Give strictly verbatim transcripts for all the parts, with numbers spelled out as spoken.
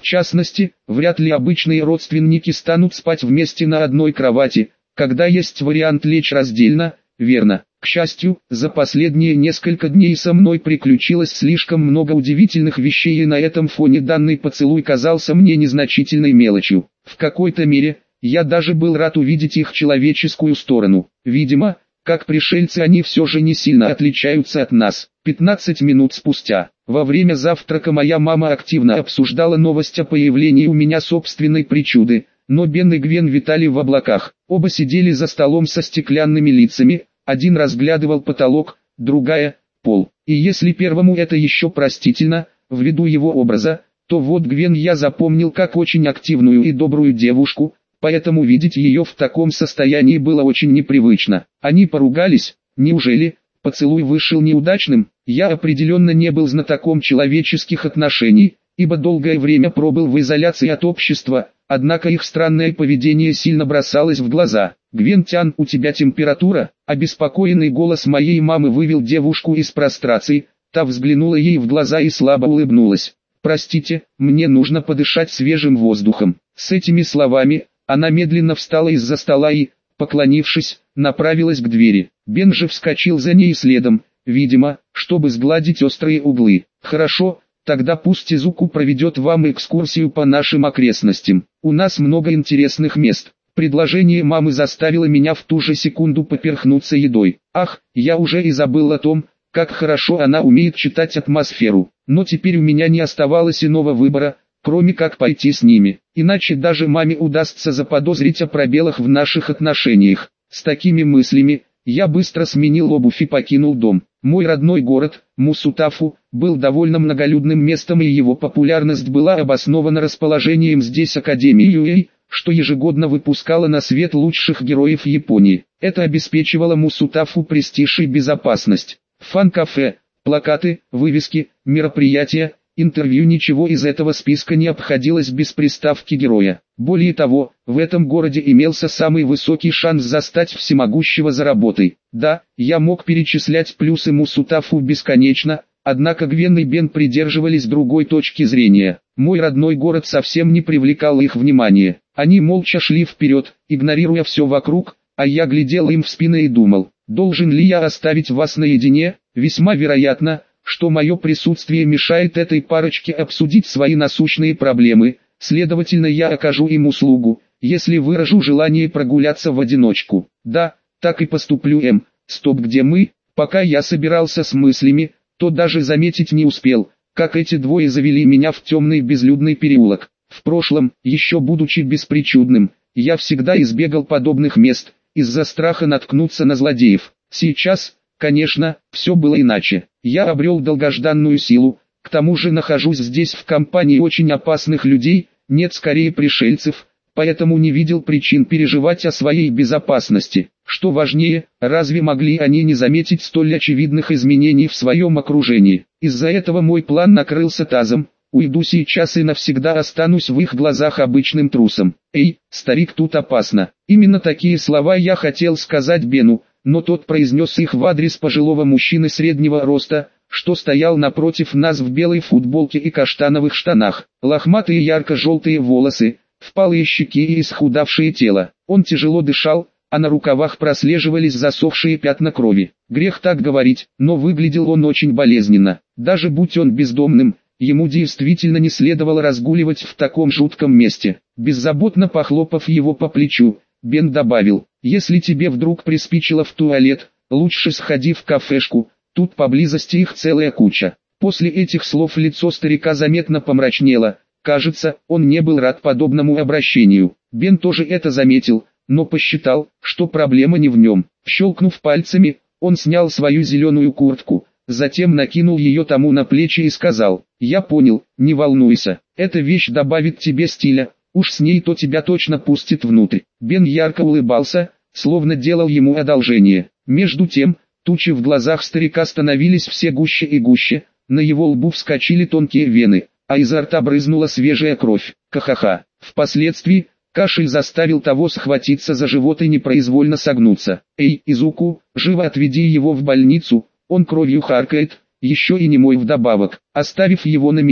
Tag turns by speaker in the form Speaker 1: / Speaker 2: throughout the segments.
Speaker 1: частности, вряд ли обычные родственники станут спать вместе на одной кровати, когда есть вариант лечь раздельно, верно. К счастью, за последние несколько дней со мной приключилось слишком много удивительных вещей, и на этом фоне данный поцелуй казался мне незначительной мелочью. В какой-то мере, я даже был рад увидеть их человеческую сторону. Видимо, как пришельцы они все же не сильно отличаются от нас. пятнадцать минут спустя, во время завтрака моя мама активно обсуждала новость о появлении у меня собственной причуды, но Бен и Гвен витали в облаках. Оба сидели за столом со стеклянными лицами, один разглядывал потолок, другая – пол. И если первому это еще простительно, ввиду его образа, то вот Гвен я запомнил как очень активную и добрую девушку, поэтому видеть ее в таком состоянии было очень непривычно. Они поругались, неужели поцелуй вышел неудачным? Я определенно не был знатоком человеческих отношений, ибо долгое время пробыл в изоляции от общества, однако их странное поведение сильно бросалось в глаза. «Гвентян, у тебя температура?» Обеспокоенный голос моей мамы вывел девушку из прострации, та взглянула ей в глаза и слабо улыбнулась. «Простите, мне нужно подышать свежим воздухом». С этими словами, она медленно встала из-за стола и, поклонившись, направилась к двери. Бен же вскочил за ней следом, видимо, чтобы сгладить острые углы. «Хорошо, тогда пусть Изуку проведет вам экскурсию по нашим окрестностям. У нас много интересных мест». Предложение мамы заставило меня в ту же секунду поперхнуться едой. Ах, я уже и забыл о том, как хорошо она умеет читать атмосферу. Но теперь у меня не оставалось иного выбора, кроме как пойти с ними. Иначе даже маме удастся заподозрить о пробелах в наших отношениях. С такими мыслями, я быстро сменил обувь и покинул дом. Мой родной город, Мусутафу, был довольно многолюдным местом, и его популярность была обоснована расположением здесь Академии Юэй, что ежегодно выпускала на свет лучших героев Японии. Это обеспечивало Мусутафу престиж и безопасность. Фан-кафе, плакаты, вывески, мероприятия, интервью — ничего из этого списка не обходилось без приставки героя. Более того, в этом городе имелся самый высокий шанс застать всемогущего за работой. Да, я мог перечислять плюсы Мусутафу бесконечно, однако Гвен и Бен придерживались другой точки зрения. Мой родной город совсем не привлекал их внимания. Они молча шли вперед, игнорируя все вокруг, а я глядел им в спины и думал, должен ли я оставить вас наедине? Весьма вероятно, что мое присутствие мешает этой парочке обсудить свои насущные проблемы, следовательно я окажу им услугу, если выражу желание прогуляться в одиночку. Да, так и поступлю. М. Стоп, где мы? Пока я собирался с мыслями, то даже заметить не успел, как эти двое завели меня в темный безлюдный переулок. В прошлом, еще будучи беспричудным, я всегда избегал подобных мест, из-за страха наткнуться на злодеев. Сейчас, конечно, все было иначе. Я обрел долгожданную силу, к тому же нахожусь здесь в компании очень опасных людей, нет, скорее пришельцев, поэтому не видел причин переживать о своей безопасности. Что важнее, разве могли они не заметить столь очевидных изменений в своем окружении? Из-за этого мой план накрылся тазом. Уйду сейчас и навсегда останусь в их глазах обычным трусом. Эй, старик, тут опасно. Именно такие слова я хотел сказать Бену, но тот произнес их в адрес пожилого мужчины среднего роста, что стоял напротив нас в белой футболке и каштановых штанах. Лохматые ярко-желтые волосы, впалые щеки и исхудавшее тело. Он тяжело дышал, а на рукавах прослеживались засохшие пятна крови. Грех так говорить, но выглядел он очень болезненно. Даже будь он бездомным, ему действительно не следовало разгуливать в таком жутком месте. Беззаботно похлопав его по плечу, Бен добавил, если тебе вдруг приспичило в туалет, лучше сходи в кафешку, тут поблизости их целая куча. После этих слов лицо старика заметно помрачнело, кажется, он не был рад подобному обращению. Бен тоже это заметил, но посчитал, что проблема не в нем. Щелкнув пальцами, он снял свою зеленую куртку, затем накинул ее тому на плечи и сказал, «Я понял, не волнуйся, эта вещь добавит тебе стиля, уж с ней-то тебя точно пустит внутрь». Бен ярко улыбался, словно делал ему одолжение. Между тем, тучи в глазах старика становились все гуще и гуще, на его лбу вскочили тонкие вены, а изо рта брызнула свежая кровь. Ха-ха-ха. Впоследствии, кашель заставил того схватиться за живот и непроизвольно согнуться. «Эй, Изуку, живо отведи его в больницу, он кровью харкает, еще и немой вдобавок». Оставив его на меня,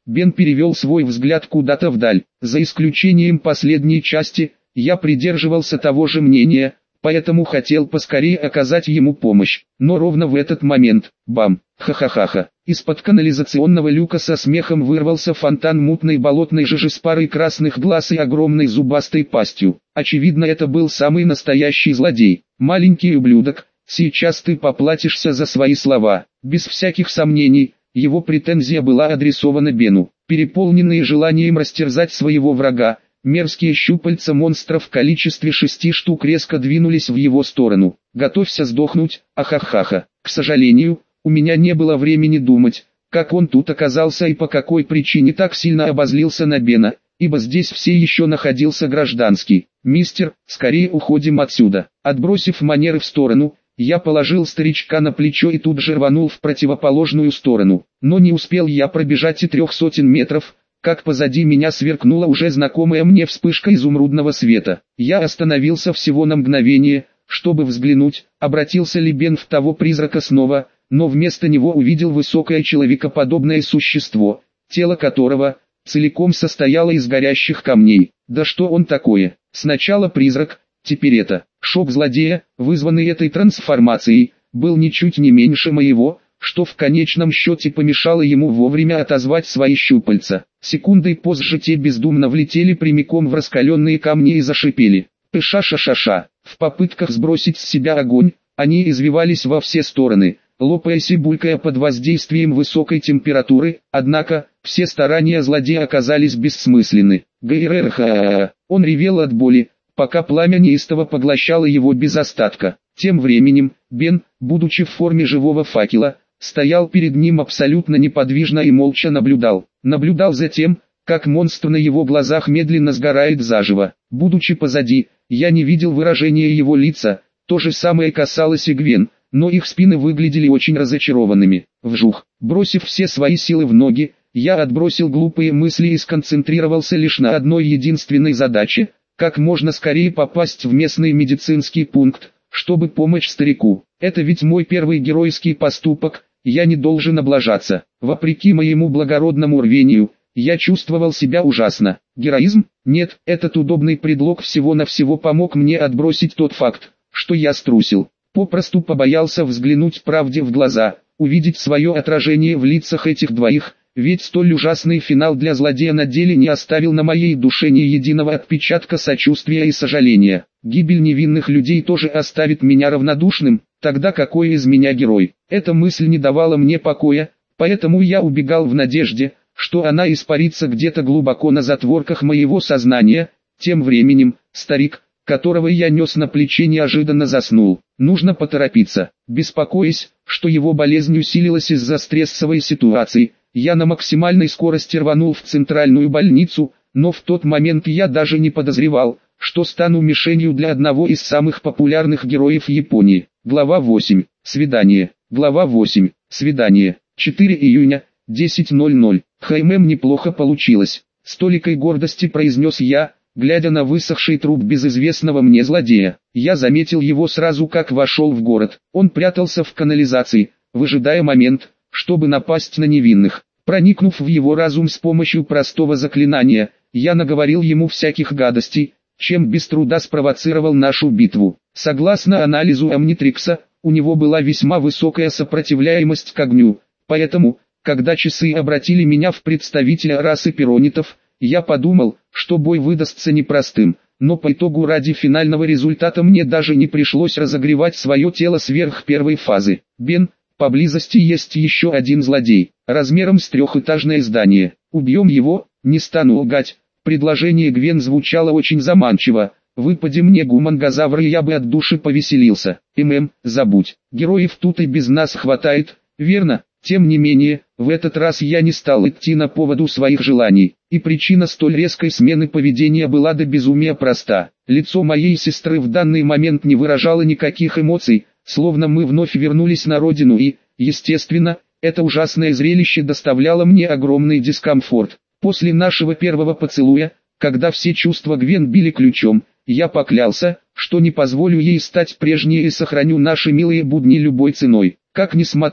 Speaker 1: Бен перевел свой взгляд куда-то вдаль. За исключением последней части, я придерживался того же мнения, поэтому хотел поскорее оказать ему помощь. Но ровно в этот момент, бам, ха-ха-ха-ха, из-под канализационного люка со смехом вырвался фонтан мутной болотной жижи с парой красных глаз и огромной зубастой пастью. Очевидно, это был самый настоящий злодей. Маленький ублюдок, сейчас ты поплатишься за свои слова. Без всяких сомнений, его претензия была адресована Бену. Переполненные желанием растерзать своего врага, мерзкие щупальца монстра в количестве шести штук резко двинулись в его сторону. «Готовься сдохнуть, ахахаха». К сожалению, у меня не было времени думать, как он тут оказался и по какой причине так сильно обозлился на Бена, ибо здесь все еще находился гражданский. «Мистер, скорее уходим отсюда». Отбросив манеры в сторону, я положил старичка на плечо и тут же рванул в противоположную сторону. Но не успел я пробежать и трех сотен метров, как позади меня сверкнула уже знакомая мне вспышка изумрудного света. Я остановился всего на мгновение, чтобы взглянуть, обратился ли Бен в того призрака снова, но вместо него увидел высокое человекоподобное существо, тело которого целиком состояло из горящих камней. Да что он такое? Сначала призрак, теперь это. Шок злодея, вызванный этой трансформацией, был ничуть не меньше моего, что в конечном счете помешало ему вовремя отозвать свои щупальца. Секундой позже те бездумно влетели прямиком в раскаленные камни и зашипели. Пыша-ша-ша-ша. В попытках сбросить с себя огонь, они извивались во все стороны, лопаясь и булькая под воздействием высокой температуры, однако, все старания злодея оказались бессмысленны. Гайрерха. Он ревел от боли, пока пламя неистово поглощало его без остатка. Тем временем, Бен, будучи в форме живого факела, стоял перед ним абсолютно неподвижно и молча наблюдал. Наблюдал за тем, как монстр на его глазах медленно сгорает заживо. Будучи позади, я не видел выражения его лица, то же самое касалось и Гвен, но их спины выглядели очень разочарованными. Вжух, бросив все свои силы в ноги, я отбросил глупые мысли и сконцентрировался лишь на одной единственной задаче, как можно скорее попасть в местный медицинский пункт, чтобы помочь старику. Это ведь мой первый геройский поступок, я не должен облажаться. Вопреки моему благородному рвению, я чувствовал себя ужасно. Героизм? Нет, этот удобный предлог всего-навсего помог мне отбросить тот факт, что я струсил. Попросту побоялся взглянуть правде в глаза, увидеть свое отражение в лицах этих двоих, ведь столь ужасный финал для злодея на деле не оставил на моей душе ни единого отпечатка сочувствия и сожаления. Гибель невинных людей тоже оставит меня равнодушным, тогда какой из меня герой? Эта мысль не давала мне покоя, поэтому я убегал в надежде, что она испарится где-то глубоко на затворках моего сознания. Тем временем, старик, которого я нес на плече, неожиданно заснул. Нужно поторопиться. Беспокоясь, что его болезнь усилилась из-за стрессовой ситуации, я на максимальной скорости рванул в центральную больницу, но в тот момент я даже не подозревал, что стану мишенью для одного из самых популярных героев Японии. Глава восемь. Свидание. Глава восемь. Свидание. четыре июня, десять ноль ноль. Хм, неплохо получилось. С толикой гордости произнес я, глядя на высохший труп безызвестного мне злодея. Я заметил его сразу, как вошел в город. Он прятался в канализации, выжидая момент, чтобы напасть на невинных. Проникнув в его разум с помощью простого заклинания, я наговорил ему всяких гадостей, чем без труда спровоцировал нашу битву. Согласно анализу Омнитрикса, у него была весьма высокая сопротивляемость к огню, поэтому, когда часы обратили меня в представителя расы пиронитов, я подумал, что бой выдастся непростым, но по итогу ради финального результата мне даже не пришлось разогревать свое тело сверх первой фазы. Бен, поблизости есть еще один злодей, размером с трехэтажное здание. Убьем его, не стану лгать. Предложение Гвен звучало очень заманчиво. Выпади мне гумангозавра, и я бы от души повеселился. ММ, забудь, героев тут и без нас хватает, верно? Тем не менее, в этот раз я не стал идти на поводу своих желаний, и причина столь резкой смены поведения была до безумия проста. Лицо моей сестры в данный момент не выражало никаких эмоций, словно мы вновь вернулись на родину и, естественно, это ужасное зрелище доставляло мне огромный дискомфорт. После нашего первого поцелуя, когда все чувства Гвен били ключом, я поклялся, что не позволю ей стать прежней и сохраню наши милые будни любой ценой. Как ни смотри,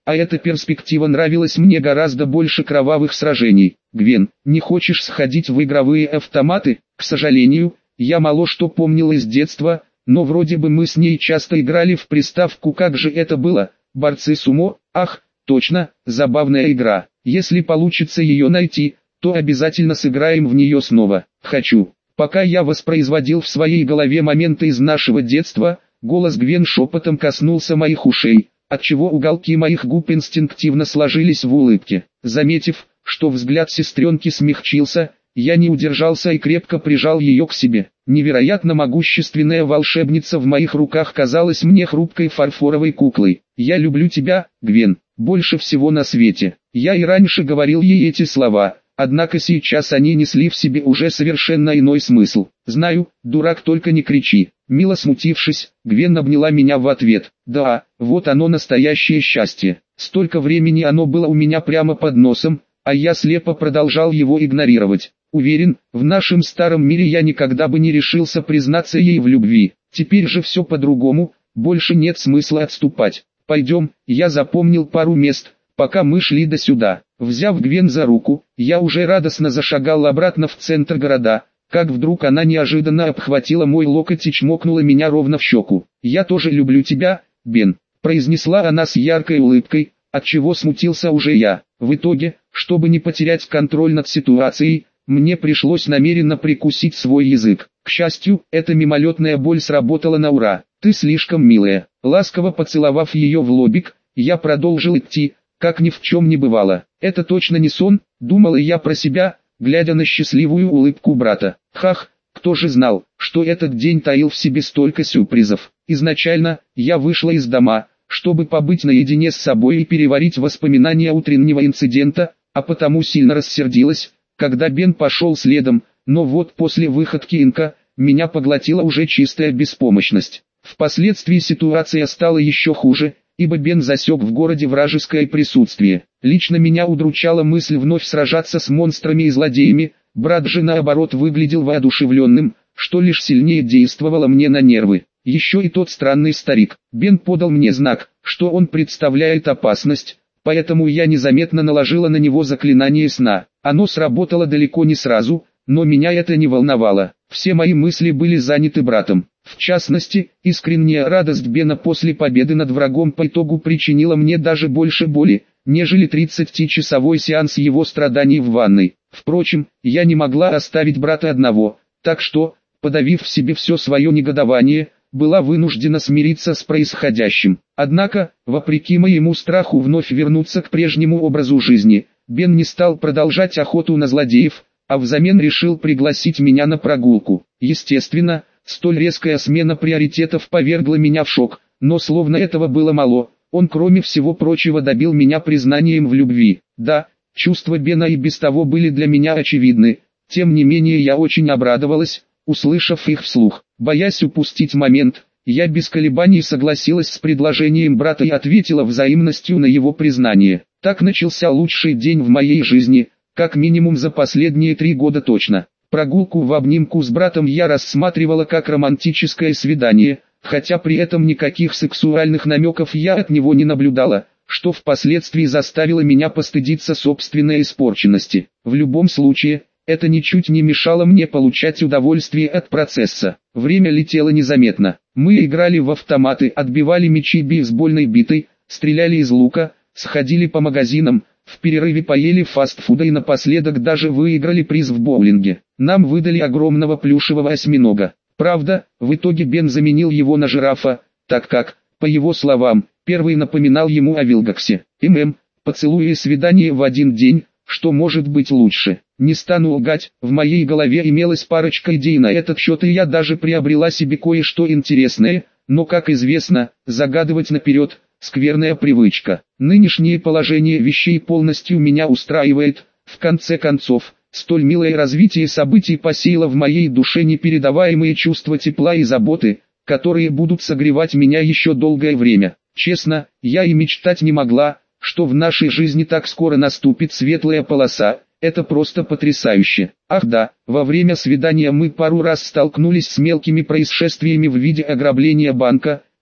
Speaker 1: а эта перспектива нравилась мне гораздо больше кровавых сражений. Гвен, не хочешь сходить в игровые автоматы? К сожалению, я мало что помнил из детства, но вроде бы мы с ней часто играли в приставку. Как же это было? Борцы сумо? Ах, точно, забавная игра. Если получится ее найти, то обязательно сыграем в нее снова. Хочу. Пока я воспроизводил в своей голове моменты из нашего детства, голос Гвен шепотом коснулся моих ушей, отчего уголки моих губ инстинктивно сложились в улыбке. Заметив, что взгляд сестренки смягчился, я не удержался и крепко прижал ее к себе. Невероятно могущественная волшебница в моих руках казалась мне хрупкой фарфоровой куклой. «Я люблю тебя, Гвен, больше всего на свете». Я и раньше говорил ей эти слова, однако сейчас они несли в себе уже совершенно иной смысл. «Знаю, дурак, только не кричи». Мило смутившись, Гвен обняла меня в ответ. «Да, вот оно настоящее счастье. Столько времени оно было у меня прямо под носом, а я слепо продолжал его игнорировать. Уверен, в нашем старом мире я никогда бы не решился признаться ей в любви. Теперь же все по-другому, больше нет смысла отступать. Пойдем». Я запомнил пару мест, пока мы шли до сюда. Взяв Гвен за руку, я уже радостно зашагал обратно в центр города, как вдруг она неожиданно обхватила мой локоть и чмокнула меня ровно в щеку. «Я тоже люблю тебя, Бен», — произнесла она с яркой улыбкой, отчего смутился уже я. В итоге, чтобы не потерять контроль над ситуацией, мне пришлось намеренно прикусить свой язык. К счастью, эта мимолетная боль сработала на ура. «Ты слишком милая». Ласково поцеловав ее в лобик, я продолжил идти, как ни в чем не бывало. «Это точно не сон», — думала я про себя, глядя на счастливую улыбку брата. Хах, кто же знал, что этот день таил в себе столько сюрпризов. Изначально, я вышла из дома, чтобы побыть наедине с собой и переварить воспоминания утреннего инцидента, а потому сильно рассердилась, когда Бен пошел следом, но вот после выходки Инка, меня поглотила уже чистая беспомощность. Впоследствии ситуация стала еще хуже, ибо Бен засек в городе вражеское присутствие. Лично меня удручала мысль вновь сражаться с монстрами и злодеями, брат же наоборот выглядел воодушевленным, что лишь сильнее действовало мне на нервы. Еще и тот странный старик. Бен подал мне знак, что он представляет опасность, поэтому я незаметно наложила на него заклинание сна. Оно сработало далеко не сразу, но меня это не волновало. Все мои мысли были заняты братом. В частности, искренняя радость Бена после победы над врагом по итогу причинила мне даже больше боли, нежели тридцатичасовой сеанс его страданий в ванной. Впрочем, я не могла оставить брата одного, так что, подавив в себе все свое негодование, была вынуждена смириться с происходящим. Однако, вопреки моему страху вновь вернуться к прежнему образу жизни, Бен не стал продолжать охоту на злодеев, а взамен решил пригласить меня на прогулку. Естественно, столь резкая смена приоритетов повергла меня в шок, но словно этого было мало, он кроме всего прочего добил меня признанием в любви. Да, чувства Бена и без того были для меня очевидны, тем не менее я очень обрадовалась, услышав их вслух. Боясь упустить момент, я без колебаний согласилась с предложением брата и ответила взаимностью на его признание. Так начался лучший день в моей жизни, как минимум за последние три года точно. Прогулку в обнимку с братом я рассматривала как романтическое свидание, хотя при этом никаких сексуальных намеков я от него не наблюдала, что впоследствии заставило меня постыдиться собственной испорченности. В любом случае, это ничуть не мешало мне получать удовольствие от процесса. Время летело незаметно. Мы играли в автоматы, отбивали мячи бейсбольной битой, стреляли из лука, сходили по магазинам, в перерыве поели фастфуда и напоследок даже выиграли приз в боулинге. Нам выдали огромного плюшевого осьминога. Правда, в итоге Бен заменил его на жирафа, так как, по его словам, первый напоминал ему о Вилгаксе. ММ, поцелуи и свидание в один день, что может быть лучше. Не стану лгать, в моей голове имелась парочка идей на этот счет и я даже приобрела себе кое-что интересное, но, как известно, загадывать наперед – скверная привычка. Нынешнее положение вещей полностью меня устраивает, в конце концов, столь милое развитие событий посеяло в моей душе непередаваемые чувства тепла и заботы, которые будут согревать меня еще долгое время. Честно, я и мечтать не могла, что в нашей жизни так скоро наступит светлая полоса. Это просто потрясающе. Ах да, во время свидания мы пару раз столкнулись с мелкими происшествиями в виде ограбления банка,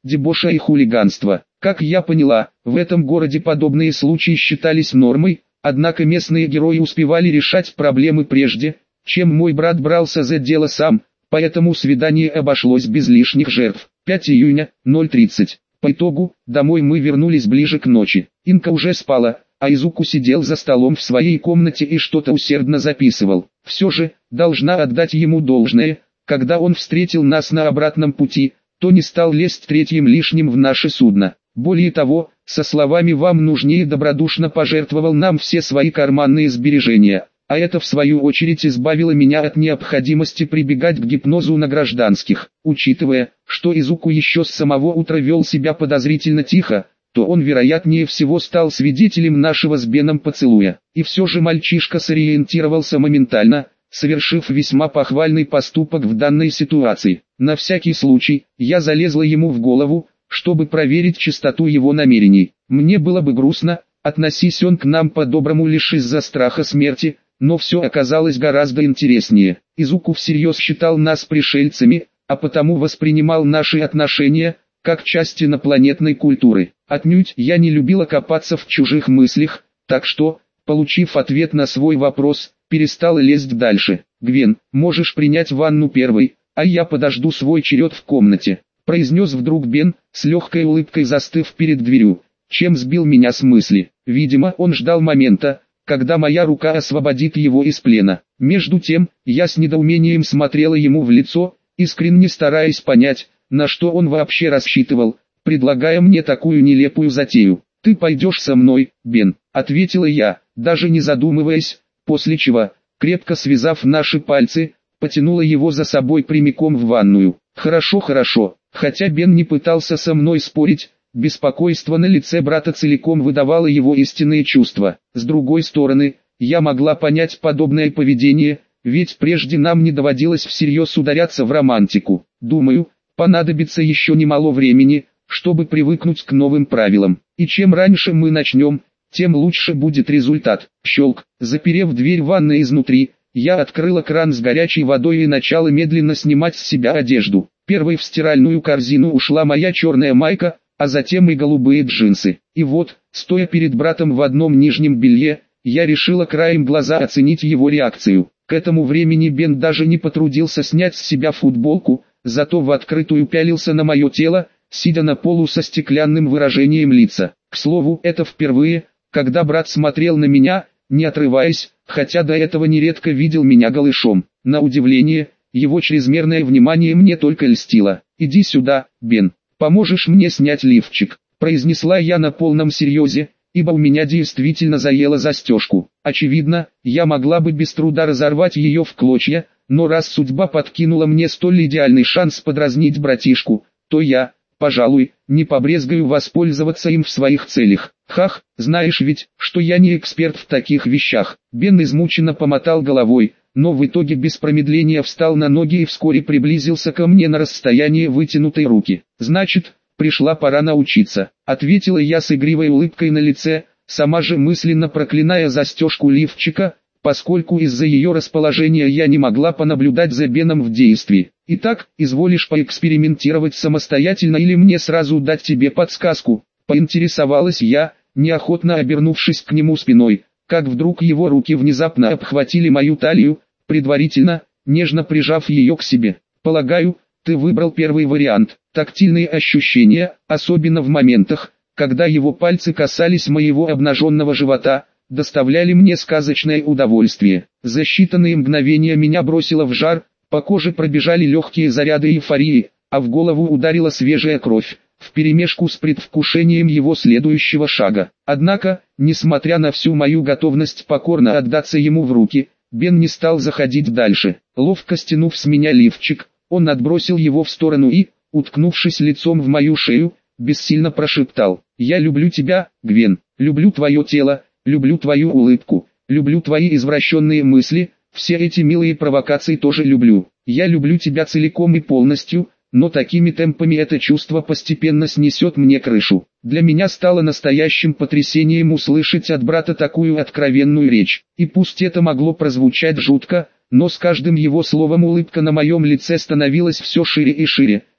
Speaker 1: дебоша и хулиганства. Как я поняла, в этом городе подобные случаи считались нормой, однако местные герои успевали решать проблемы прежде, чем мой брат брался за дело сам, поэтому свидание обошлось без лишних жертв. пятого июня, ноль тридцать. По итогу, домой мы вернулись ближе к ночи. Инка уже спала, а Изуку сидел за столом в своей комнате и что-то усердно записывал. Все же, должна отдать ему должное, когда он встретил нас на обратном пути, то не стал лезть третьим лишним в наше судно. Более того, со словами «вам нужнее» добродушно пожертвовал нам все свои карманные сбережения, а это в свою очередь избавило меня от необходимости прибегать к гипнозу на гражданских. Учитывая, что Изуку еще с самого утра вел себя подозрительно тихо, то он вероятнее всего стал свидетелем нашего с Беном поцелуя. И все же мальчишка сориентировался моментально, совершив весьма похвальный поступок в данной ситуации. На всякий случай, я залезла ему в голову, чтобы проверить чистоту его намерений. Мне было бы грустно, относись он к нам по-доброму лишь из-за страха смерти, но все оказалось гораздо интереснее. Изуку всерьез считал нас пришельцами, а потому воспринимал наши отношения как часть инопланетной культуры. Отнюдь я не любила копаться в чужих мыслях, так что, получив ответ на свой вопрос, перестала лезть дальше. «Гвен, можешь принять ванну первой, а я подожду свой черед в комнате», произнес вдруг Бен, с легкой улыбкой застыв перед дверью, чем сбил меня с мысли. Видимо, он ждал момента, когда моя рука освободит его из плена. Между тем, я с недоумением смотрела ему в лицо, искренне стараясь понять, на что он вообще рассчитывал, предлагая мне такую нелепую затею. «Ты пойдешь со мной, Бен», — ответила я, даже не задумываясь, после чего, крепко связав наши пальцы, потянула его за собой прямиком в ванную. «Хорошо, хорошо». Хотя Бен не пытался со мной спорить, беспокойство на лице брата целиком выдавало его истинные чувства. С другой стороны, я могла понять подобное поведение, ведь прежде нам не доводилось всерьез ударяться в романтику. Думаю, понадобится еще немало времени, чтобы привыкнуть к новым правилам. И чем раньше мы начнем, тем лучше будет результат. Щелк, заперев дверь ванной изнутри, я открыла кран с горячей водой и начала медленно снимать с себя одежду. Первой в стиральную корзину ушла моя черная майка, а затем и голубые джинсы. И вот, стоя перед братом в одном нижнем белье, я решила краем глаза оценить его реакцию. К этому времени Бен даже не потрудился снять с себя футболку, зато в открытую пялился на мое тело, сидя на полу со стеклянным выражением лица. К слову, это впервые, когда брат смотрел на меня, не отрываясь, хотя до этого нередко видел меня голышом. На удивление, его чрезмерное внимание мне только льстило. «Иди сюда, Бен, поможешь мне снять лифчик», произнесла я на полном серьезе, ибо у меня действительно заело застежку. Очевидно, я могла бы без труда разорвать ее в клочья, но раз судьба подкинула мне столь идеальный шанс подразнить братишку, то я, пожалуй, не побрезгаю воспользоваться им в своих целях. «Хах, знаешь ведь, что я не эксперт в таких вещах». Бен измученно помотал головой, но в итоге без промедления встал на ноги и вскоре приблизился ко мне на расстояние вытянутой руки. «Значит, пришла пора научиться», — ответила я с игривой улыбкой на лице, сама же мысленно проклиная застежку лифчика, поскольку из-за ее расположения я не могла понаблюдать за Беном в действии. «Итак, изволишь поэкспериментировать самостоятельно или мне сразу дать тебе подсказку?» — поинтересовалась я, неохотно обернувшись к нему спиной, как вдруг его руки внезапно обхватили мою талию, предварительно, нежно прижав ее к себе. «Полагаю, ты выбрал первый вариант». Тактильные ощущения, особенно в моментах, когда его пальцы касались моего обнаженного живота, доставляли мне сказочное удовольствие. За считанные мгновения меня бросило в жар, по коже пробежали легкие заряды эйфории, а в голову ударила свежая кровь, вперемешку с предвкушением его следующего шага. Однако, несмотря на всю мою готовность покорно отдаться ему в руки, Бен не стал заходить дальше. Ловко стянув с меня лифчик, он отбросил его в сторону и, уткнувшись лицом в мою шею, бессильно прошептал: «Я люблю тебя, Гвен, люблю твое тело, люблю твою улыбку, люблю твои извращенные мысли, все эти милые провокации тоже люблю. Я люблю тебя целиком и полностью, но такими темпами это чувство постепенно снесет мне крышу». Для меня стало настоящим потрясением услышать от брата такую откровенную речь. И пусть это могло прозвучать жутко, но с каждым его словом улыбка на моем лице становилась все шире и шире.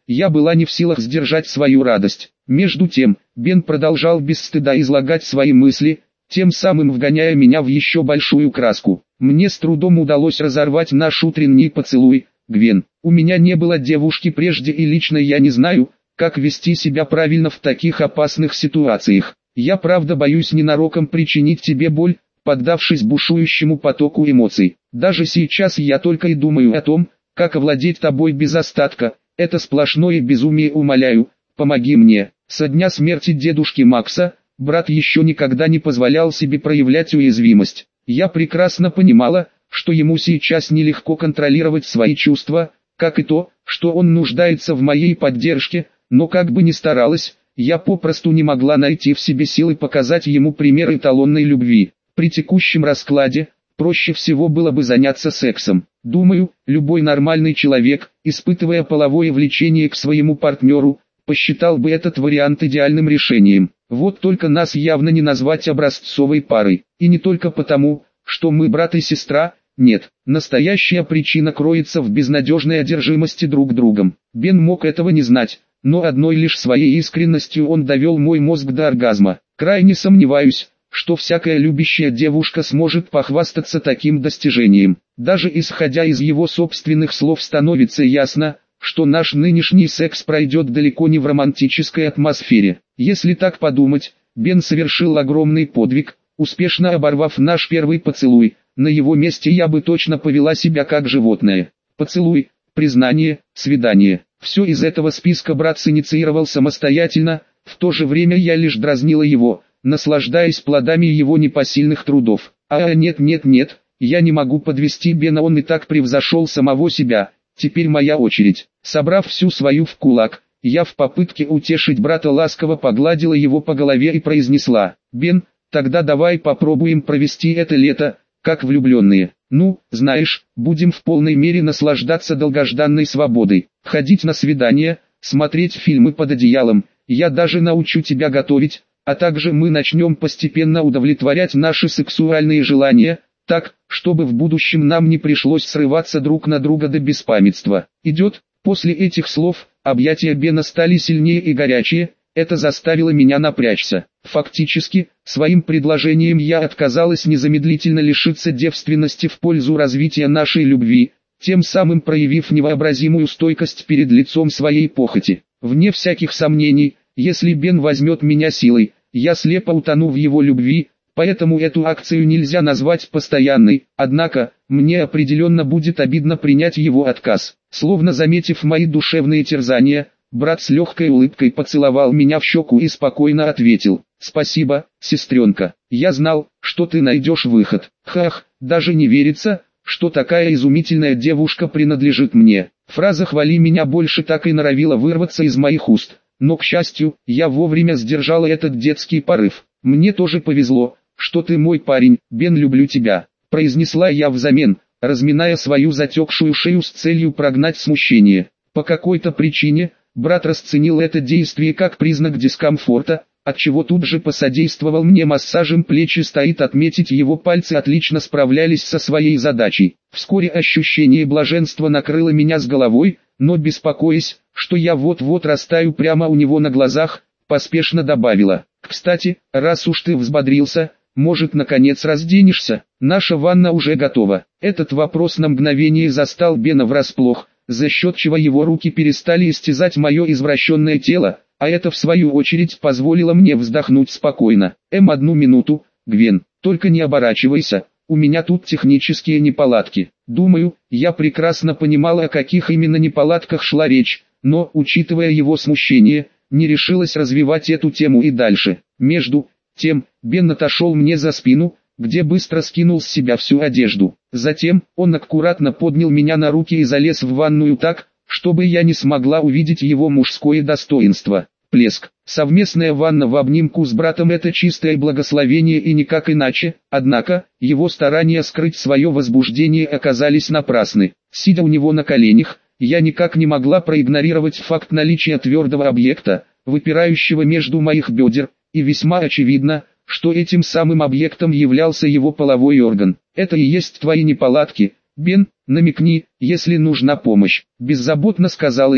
Speaker 1: Я была не в силах сдержать свою радость. Между тем, Бен продолжал без стыда излагать свои мысли, тем самым вгоняя меня в еще большую краску. Мне с трудом удалось разорвать наш утренний поцелуй. Гвен, у меня не было девушки прежде и лично я не знаю, как вести себя правильно в таких опасных ситуациях. Я правда боюсь ненароком причинить тебе боль, поддавшись бушующему потоку эмоций. Даже сейчас я только и думаю о том, как овладеть тобой без остатка. Это сплошное безумие, умоляю, помоги мне. Со дня смерти дедушки Макса, брат еще никогда не позволял себе проявлять уязвимость. Я прекрасно понимала, что ему сейчас нелегко контролировать свои чувства, как и то, что он нуждается в моей поддержке, но как бы ни старалась, я попросту не могла найти в себе силы показать ему пример эталонной любви. При текущем раскладе, проще всего было бы заняться сексом. Думаю, любой нормальный человек, испытывая половое влечение к своему партнеру, посчитал бы этот вариант идеальным решением. Вот только нас явно не назвать образцовой парой. И не только потому, что мы брат и сестра, нет. Настоящая причина кроется в безнадежной одержимости друг другом. Бен мог этого не знать, но одной лишь своей искренностью он довел мой мозг до оргазма. Крайне сомневаюсь, что всякая любящая девушка сможет похвастаться таким достижением. Даже исходя из его собственных слов становится ясно, что наш нынешний секс пройдет далеко не в романтической атмосфере. Если так подумать, Бен совершил огромный подвиг, успешно оборвав наш первый поцелуй. На его месте я бы точно повела себя как животное. Поцелуй, признание, свидание. Все из этого списка брат инициировал самостоятельно, в то же время я лишь дразнила его, наслаждаясь плодами его непосильных трудов. А нет нет нет, я не могу подвести Бена, он и так превзошел самого себя. Теперь моя очередь. Собрав всю свою в кулак, я в попытке утешить брата ласково погладила его по голове и произнесла: «Бен, тогда давай попробуем провести это лето, как влюбленные. Ну, знаешь, будем в полной мере наслаждаться долгожданной свободой, ходить на свидания, смотреть фильмы под одеялом, я даже научу тебя готовить, а также мы начнем постепенно удовлетворять наши сексуальные желания, так, чтобы в будущем нам не пришлось срываться друг на друга до беспамятства. Идет?» После этих слов, объятия Бена стали сильнее и горячее, это заставило меня напрячься. Фактически, своим предложением я отказалась незамедлительно лишиться девственности в пользу развития нашей любви, тем самым проявив невообразимую стойкость перед лицом своей похоти. Вне всяких сомнений, если Бен возьмет меня силой, я слепо утону в его любви, поэтому эту акцию нельзя назвать постоянной, однако, мне определенно будет обидно принять его отказ. Словно заметив мои душевные терзания, брат с легкой улыбкой поцеловал меня в щеку и спокойно ответил: «Спасибо, сестренка, я знал, что ты найдешь выход. Хах, даже не верится, что такая изумительная девушка принадлежит мне». Фраза «хвали меня больше» так и норовила вырваться из моих уст, но, к счастью, я вовремя сдержала этот детский порыв. «Мне тоже повезло, что ты мой парень, Бен, люблю тебя», произнесла я взамен, разминая свою затекшую шею с целью прогнать смущение. По какой-то причине, брат расценил это действие как признак дискомфорта, отчего тут же посодействовал мне массажем плеч, и стоит отметить, его пальцы отлично справлялись со своей задачей. Вскоре ощущение блаженства накрыло меня с головой, но, беспокоясь, что я вот-вот растаю прямо у него на глазах, поспешно добавила: «Кстати, раз уж ты взбодрился, может, наконец разденешься? Наша ванна уже готова». Этот вопрос на мгновение застал Бена врасплох, за счет чего его руки перестали истязать мое извращенное тело, а это в свою очередь позволило мне вздохнуть спокойно. «Эм, одну минуту, Гвен, только не оборачивайся, у меня тут технические неполадки». Думаю, я прекрасно понимала, о каких именно неполадках шла речь, но, учитывая его смущение, не решилась развивать эту тему и дальше. Между тем, Бен отошел мне за спину, где быстро скинул с себя всю одежду. Затем, он аккуратно поднял меня на руки и залез в ванную так, чтобы я не смогла увидеть его мужское достоинство. Плеск. Совместная ванна в обнимку с братом — это чистое благословение и никак иначе, однако, его старания скрыть свое возбуждение оказались напрасны. Сидя у него на коленях, я никак не могла проигнорировать факт наличия твердого объекта, выпирающего между моих бедер, и весьма очевидно, что этим самым объектом являлся его половой орган. «Это и есть твои неполадки, Бен, намекни, если нужна помощь», — беззаботно сказала я,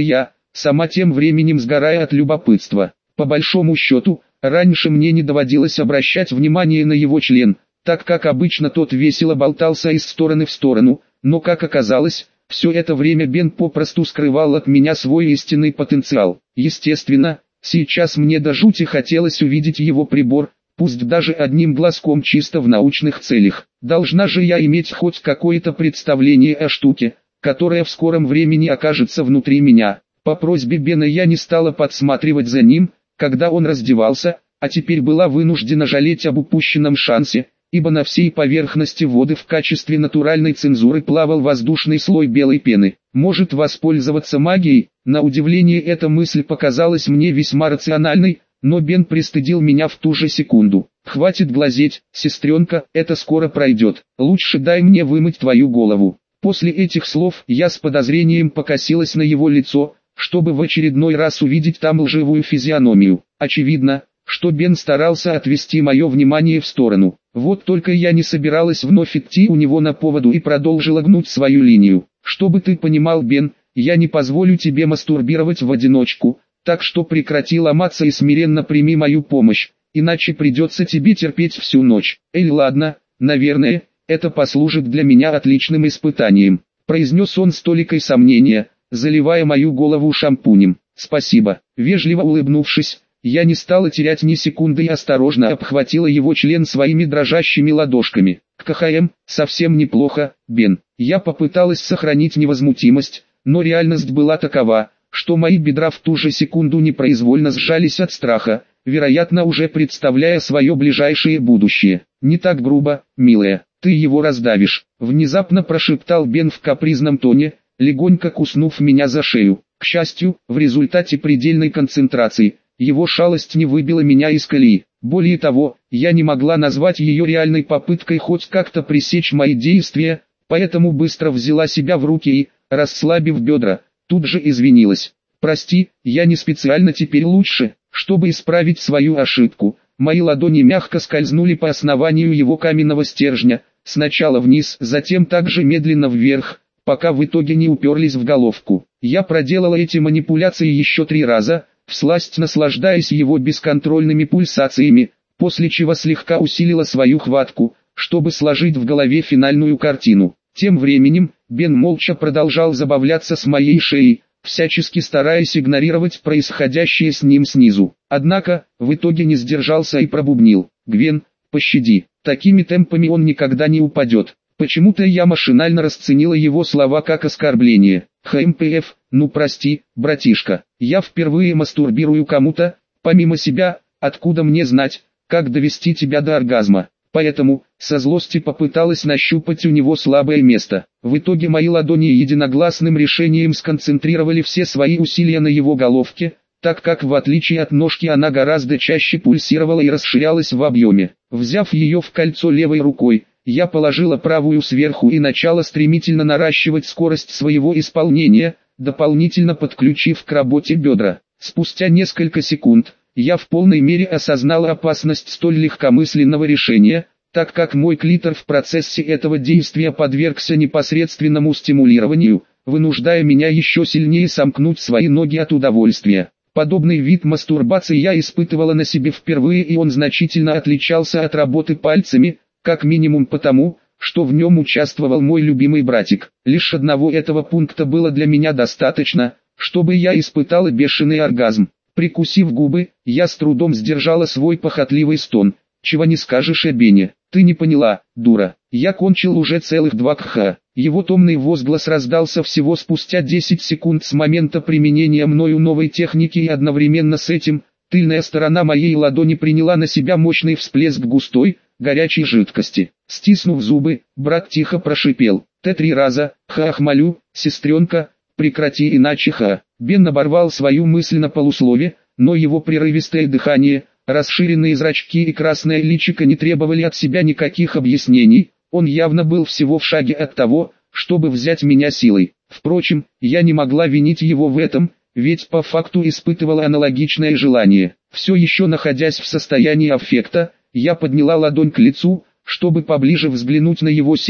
Speaker 1: сама тем временем сгорая от любопытства. По большому счету, раньше мне не доводилось обращать внимание на его член, так как обычно тот весело болтался из стороны в сторону, но как оказалось, все это время Бен попросту скрывал от меня свой истинный потенциал. Естественно, сейчас мне до жути хотелось увидеть его прибор, пусть даже одним глазком чисто в научных целях. Должна же я иметь хоть какое-то представление о штуке, которая в скором времени окажется внутри меня. По просьбе Бена я не стала подсматривать за ним, когда он раздевался, а теперь была вынуждена жалеть об упущенном шансе, ибо на всей поверхности воды в качестве натуральной цензуры плавал воздушный слой белой пены. Может воспользоваться магией? На удивление эта мысль показалась мне весьма рациональной, но Бен пристыдил меня в ту же секунду. «Хватит глазеть, сестренка, это скоро пройдет, лучше дай мне вымыть твою голову». После этих слов я с подозрением покосилась на его лицо, чтобы в очередной раз увидеть там лживую физиономию. Очевидно, что Бен старался отвести мое внимание в сторону. Вот только я не собиралась вновь идти у него на поводу и продолжила гнуть свою линию. «Чтобы ты понимал, Бен, я не позволю тебе мастурбировать в одиночку, так что прекрати ломаться и смиренно прими мою помощь, иначе придется тебе терпеть всю ночь». «Эй, ладно, наверное, это послужит для меня отличным испытанием», произнес он с толикой сомнения, заливая мою голову шампунем. «Спасибо». Вежливо улыбнувшись, я не стала терять ни секунды и осторожно обхватила его член своими дрожащими ладошками. «КХМ, совсем неплохо, Бен». Я попыталась сохранить невозмутимость, но реальность была такова, что мои бедра в ту же секунду непроизвольно сжались от страха, вероятно уже представляя свое ближайшее будущее. «Не так грубо, милая, ты его раздавишь», — внезапно прошептал Бен в капризном тоне, легонько куснув меня за шею. К счастью, в результате предельной концентрации, его шалость не выбила меня из колеи. Более того, я не могла назвать ее реальной попыткой хоть как-то пресечь мои действия, поэтому быстро взяла себя в руки и, расслабив бедра, тут же извинилась. «Прости, я не специально, теперь лучше». Чтобы исправить свою ошибку, мои ладони мягко скользнули по основанию его каменного стержня, сначала вниз, затем также медленно вверх, пока в итоге не уперлись в головку. Я проделала эти манипуляции еще три раза, всласть наслаждаясь его бесконтрольными пульсациями, после чего слегка усилила свою хватку, чтобы сложить в голове финальную картину. Тем временем, Бен молча продолжал забавляться с моей шеей, всячески стараясь игнорировать происходящее с ним снизу. Однако, в итоге не сдержался и пробубнил: «Гвен, пощади, такими темпами он никогда не упадет». Почему-то я машинально расценила его слова как оскорбление. «ХМПФ, ну прости, братишка, я впервые мастурбирую кому-то, помимо себя, откуда мне знать, как довести тебя до оргазма». Поэтому, со злости попыталась нащупать у него слабое место. В итоге мои ладони единогласным решением сконцентрировали все свои усилия на его головке, так как в отличие от ножки она гораздо чаще пульсировала и расширялась в объеме. Взяв ее в кольцо левой рукой, я положила правую сверху и начала стремительно наращивать скорость своего исполнения, дополнительно подключив к работе бедра. Спустя несколько секунд, я в полной мере осознала опасность столь легкомысленного решения, так как мой клитор в процессе этого действия подвергся непосредственному стимулированию, вынуждая меня еще сильнее сомкнуть свои ноги от удовольствия. Подобный вид мастурбации я испытывала на себе впервые, и он значительно отличался от работы пальцами, как минимум потому, что в нем участвовал мой любимый братик. Лишь одного этого пункта было для меня достаточно, чтобы я испытала бешеный оргазм. Прикусив губы, я с трудом сдержала свой похотливый стон. «Чего не скажешь о Бене, ты не поняла, дура. Я кончил уже целых два кх». Его томный возглас раздался всего спустя десять секунд с момента применения мною новой техники, и одновременно с этим, тыльная сторона моей ладони приняла на себя мощный всплеск густой, горячей жидкости. Стиснув зубы, брат тихо прошипел: «Ты три раза, ха, молю, сестренка, прекрати, иначе ха». Бен оборвал свою мысль на полуслове, но его прерывистое дыхание, расширенные зрачки и красное личико не требовали от себя никаких объяснений. Он явно был всего в шаге от того, чтобы взять меня силой. Впрочем, я не могла винить его в этом, ведь по факту испытывала аналогичное желание. Все еще находясь в состоянии аффекта, я подняла ладонь к лицу, чтобы поближе взглянуть на его семя,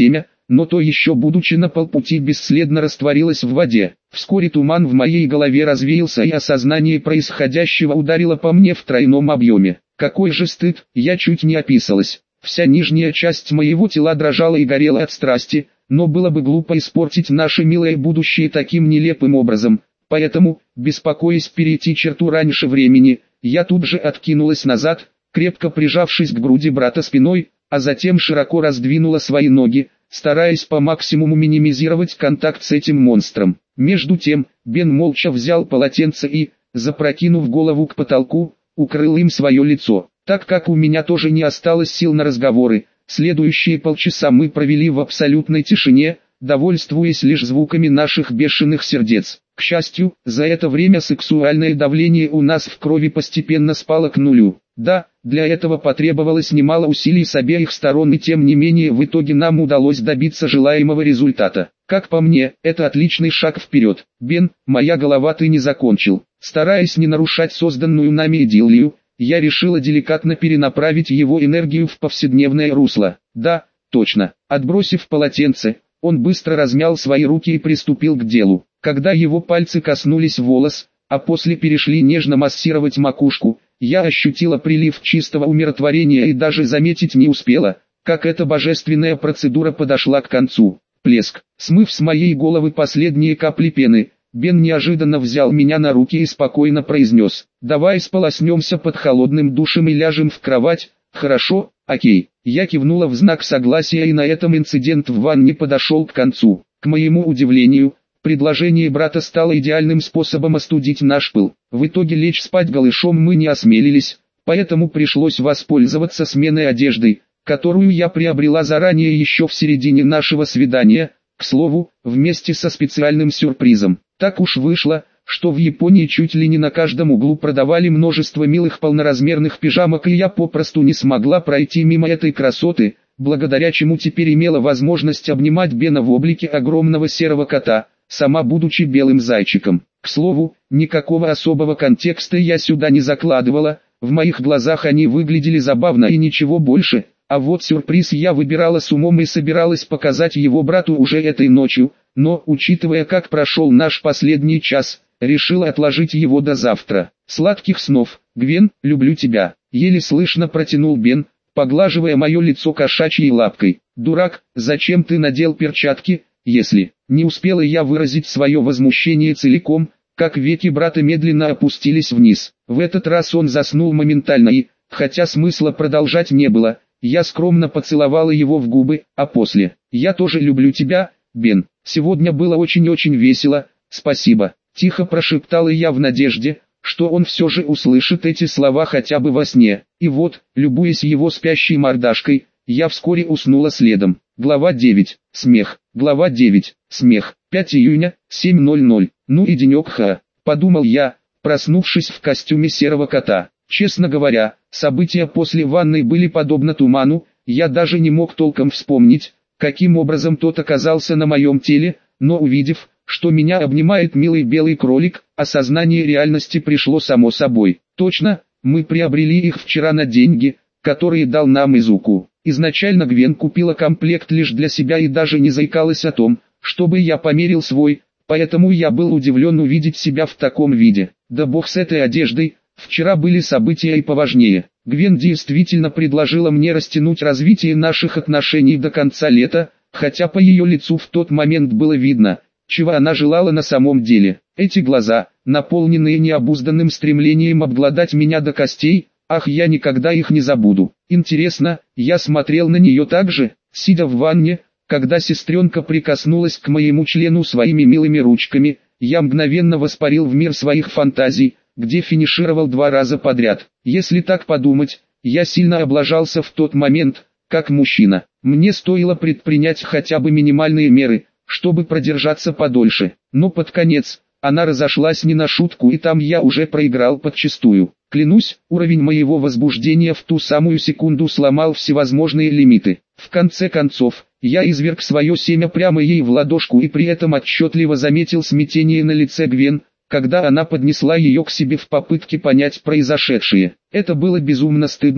Speaker 1: но то еще будучи на полпути бесследно растворилось в воде. Вскоре туман в моей голове развеялся, и осознание происходящего ударило по мне в тройном объеме. Какой же стыд, я чуть не описалась. Вся нижняя часть моего тела дрожала и горела от страсти, но было бы глупо испортить наше милое будущее таким нелепым образом. Поэтому, беспокоясь перейти черту раньше времени, я тут же откинулась назад, крепко прижавшись к груди брата спиной, а затем широко раздвинула свои ноги, стараясь по максимуму минимизировать контакт с этим монстром. Между тем, Бен молча взял полотенце и, запрокинув голову к потолку, укрыл им свое лицо. Так как у меня тоже не осталось сил на разговоры, следующие полчаса мы провели в абсолютной тишине, довольствуясь лишь звуками наших бешеных сердец. К счастью, за это время сексуальное давление у нас в крови постепенно спало к нулю. Да, для этого потребовалось немало усилий с обеих сторон, и тем не менее в итоге нам удалось добиться желаемого результата. Как по мне, это отличный шаг вперед. Бен, моя голова, ты не закончил. Стараясь не нарушать созданную нами идиллию, я решила деликатно перенаправить его энергию в повседневное русло. Да, точно. Отбросив полотенце, он быстро размял свои руки и приступил к делу. Когда его пальцы коснулись волос, а после перешли нежно массировать макушку, я ощутила прилив чистого умиротворения и даже заметить не успела, как эта божественная процедура подошла к концу. Плеск. Смыв с моей головы последние капли пены, Бен неожиданно взял меня на руки и спокойно произнес: «Давай сполоснемся под холодным душем и ляжем в кровать». «Хорошо, окей». Я кивнула в знак согласия, и на этом инцидент в ванне подошел к концу. К моему удивлению, предложение брата стало идеальным способом остудить наш пыл. В итоге лечь спать голышом мы не осмелились, поэтому пришлось воспользоваться сменой одежды, которую я приобрела заранее еще в середине нашего свидания, к слову, вместе со специальным сюрпризом. Так уж вышло, что в Японии чуть ли не на каждом углу продавали множество милых полноразмерных пижамок, и я попросту не смогла пройти мимо этой красоты, благодаря чему теперь имела возможность обнимать Бена в облике огромного серого кота, сама будучи белым зайчиком. К слову, никакого особого контекста я сюда не закладывала, в моих глазах они выглядели забавно и ничего больше, а вот сюрприз я выбирала с умом и собиралась показать его брату уже этой ночью, но, учитывая, как прошел наш последний час, решила отложить его до завтра. «Сладких снов, Гвен, люблю тебя», — еле слышно протянул Бен, поглаживая мое лицо кошачьей лапкой. «Дурак, зачем ты надел перчатки, если...» Не успела я выразить свое возмущение целиком, как веки брата медленно опустились вниз. В этот раз он заснул моментально и, хотя смысла продолжать не было, я скромно поцеловала его в губы, а после: «Я тоже люблю тебя, Бен. Сегодня было очень-очень весело, спасибо», — тихо прошептала я в надежде, что он все же услышит эти слова хотя бы во сне. И вот, любуясь его спящей мордашкой, я вскоре уснула следом. Глава девять. Смех. Глава девять. Смех. пятого июня, семь ноль ноль. Ну и денек, ха, подумал я, проснувшись в костюме серого кота. Честно говоря, события после ванной были подобны туману, я даже не мог толком вспомнить, каким образом тот оказался на моем теле, но увидев, что меня обнимает милый белый кролик, осознание реальности пришло само собой. Точно, мы приобрели их вчера на деньги, которые дал нам Изуку. Изначально Гвен купила комплект лишь для себя и даже не заикалась о том, чтобы я померил свой, поэтому я был удивлен увидеть себя в таком виде. Да бог с этой одеждой, вчера были события и поважнее. Гвен действительно предложила мне растянуть развитие наших отношений до конца лета, хотя по ее лицу в тот момент было видно, чего она желала на самом деле. Эти глаза, наполненные необузданным стремлением обглодать меня до костей, ах, я никогда их не забуду. Интересно, я смотрел на нее так же, сидя в ванне, когда сестренка прикоснулась к моему члену своими милыми ручками, я мгновенно воспарил в мир своих фантазий, где финишировал два раза подряд. Если так подумать, я сильно облажался в тот момент, как мужчина. Мне стоило предпринять хотя бы минимальные меры, чтобы продержаться подольше. Но под конец, она разошлась не на шутку, и там я уже проиграл подчистую. Клянусь, уровень моего возбуждения в ту самую секунду сломал всевозможные лимиты. В конце концов, я изверг свое семя прямо ей в ладошку и при этом отчетливо заметил смятение на лице Гвен, когда она поднесла ее к себе в попытке понять произошедшее. Это было безумно стыдно,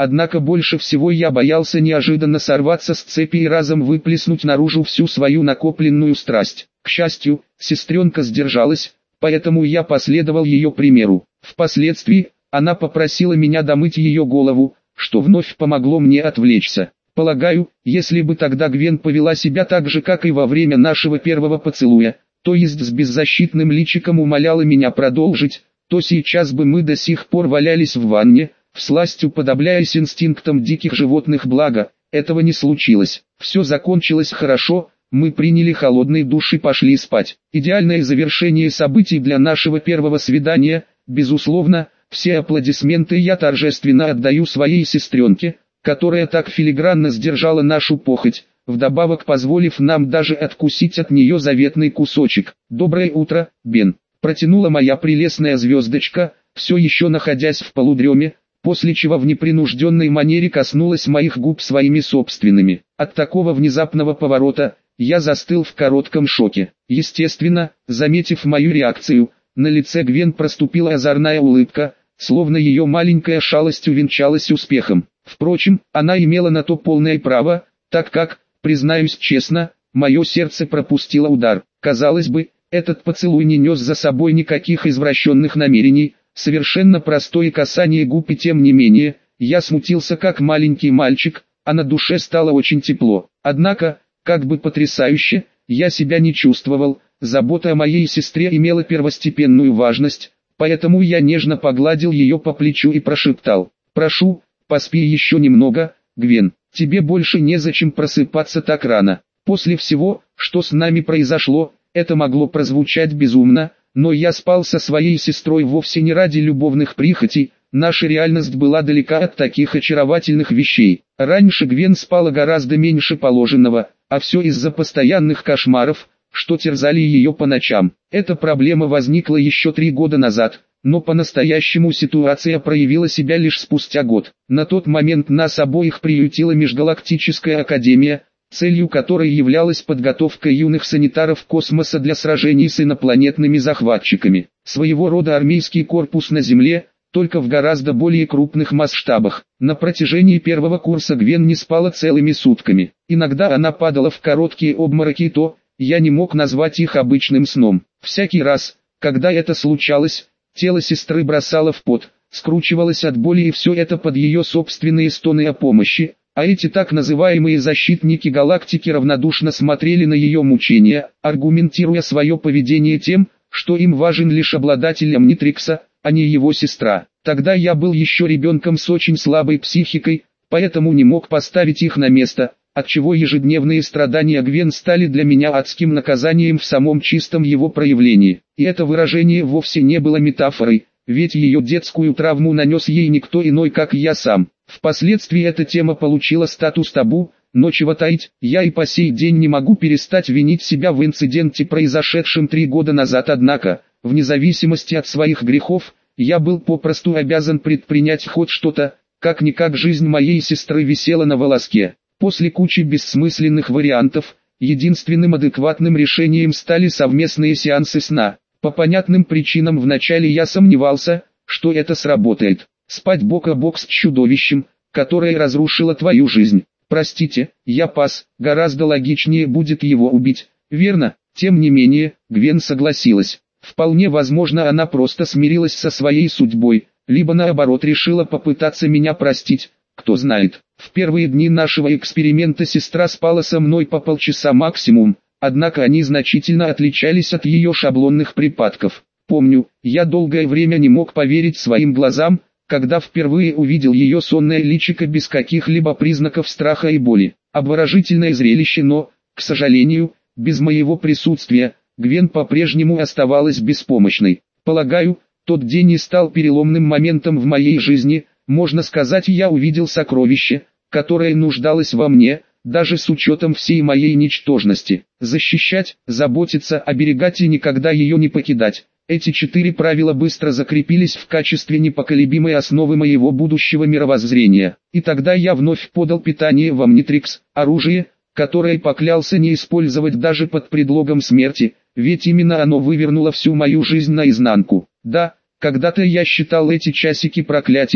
Speaker 1: Однако больше всего я боялся неожиданно сорваться с цепи и разом выплеснуть наружу всю свою накопленную страсть. К счастью, сестренка сдержалась, поэтому я последовал ее примеру. Впоследствии, она попросила меня домыть ее голову, что вновь помогло мне отвлечься. Полагаю, если бы тогда Гвен повела себя так же, как и во время нашего первого поцелуя, то есть с беззащитным личиком умоляла меня продолжить, то сейчас бы мы до сих пор валялись в ванне, всласть уподобляясь инстинктам диких животных, благо, этого не случилось. Все закончилось хорошо, мы приняли холодный душ и пошли спать. Идеальное завершение событий для нашего первого свидания, безусловно, все аплодисменты я торжественно отдаю своей сестренке, которая так филигранно сдержала нашу похоть, вдобавок позволив нам даже откусить от нее заветный кусочек. «Доброе утро, Бен», — протянула моя прелестная звездочка, все еще находясь в полудреме, после чего в непринужденной манере коснулась моих губ своими собственными. От такого внезапного поворота я застыл в коротком шоке. Естественно, заметив мою реакцию, на лице Гвен проступила озорная улыбка, словно ее маленькая шалость увенчалась успехом. Впрочем, она имела на то полное право, так как, признаюсь честно, мое сердце пропустило удар. Казалось бы, этот поцелуй не нес за собой никаких извращенных намерений, совершенно простое касание губ, и тем не менее, я смутился как маленький мальчик, а на душе стало очень тепло. Однако, как бы потрясающе, я себя не чувствовал, забота о моей сестре имела первостепенную важность, поэтому я нежно погладил ее по плечу и прошептал: «Прошу, поспи еще немного, Гвен, тебе больше незачем просыпаться так рано». После всего, что с нами произошло, это могло прозвучать безумно, но я спал со своей сестрой вовсе не ради любовных прихотей, наша реальность была далека от таких очаровательных вещей. Раньше Гвен спала гораздо меньше положенного, а все из-за постоянных кошмаров, что терзали ее по ночам. Эта проблема возникла еще три года назад, но по-настоящему ситуация проявила себя лишь спустя год. На тот момент нас обоих приютила Межгалактическая Академия, целью которой являлась подготовка юных санитаров космоса для сражений с инопланетными захватчиками. Своего рода армейский корпус на Земле, только в гораздо более крупных масштабах. На протяжении первого курса Гвен не спала целыми сутками. Иногда она падала в короткие обмороки, то я не мог назвать их обычным сном. Всякий раз, когда это случалось, тело сестры бросало в пот, скручивалось от боли, и все это под ее собственные стоны о помощи, а эти так называемые защитники галактики равнодушно смотрели на ее мучения, аргументируя свое поведение тем, что им важен лишь обладатель Омнитрикса, а не его сестра. Тогда я был еще ребенком с очень слабой психикой, поэтому не мог поставить их на место, отчего ежедневные страдания Гвен стали для меня адским наказанием в самом чистом его проявлении. И это выражение вовсе не было метафорой, ведь ее детскую травму нанес ей никто иной, как я сам. Впоследствии эта тема получила статус табу, но чего таить, я и по сей день не могу перестать винить себя в инциденте, произошедшем три года назад. Однако, вне зависимости от своих грехов, я был попросту обязан предпринять хоть что-то, как-никак жизнь моей сестры висела на волоске. После кучи бессмысленных вариантов, единственным адекватным решением стали совместные сеансы сна. По понятным причинам вначале я сомневался, что это сработает. Спать бок о бок с чудовищем, которое разрушило твою жизнь. Простите, я пас, гораздо логичнее будет его убить, верно? Тем не менее, Гвен согласилась. Вполне возможно, она просто смирилась со своей судьбой, либо наоборот решила попытаться меня простить, кто знает. В первые дни нашего эксперимента сестра спала со мной по полчаса максимум, однако они значительно отличались от ее шаблонных припадков. Помню, я долгое время не мог поверить своим глазам, когда впервые увидел ее сонное личико без каких-либо признаков страха и боли. Обворожительное зрелище, но, к сожалению, без моего присутствия, Гвен по-прежнему оставалась беспомощной. Полагаю, тот день и стал переломным моментом в моей жизни. Можно сказать, я увидел сокровище, которое нуждалось во мне, даже с учетом всей моей ничтожности. Защищать, заботиться, оберегать и никогда ее не покидать. Эти четыре правила быстро закрепились в качестве непоколебимой основы моего будущего мировоззрения. И тогда я вновь подал питание в Омнитрикс, оружие, которое поклялся не использовать даже под предлогом смерти, ведь именно оно вывернуло всю мою жизнь наизнанку. Да, когда-то я считал эти часики проклятием,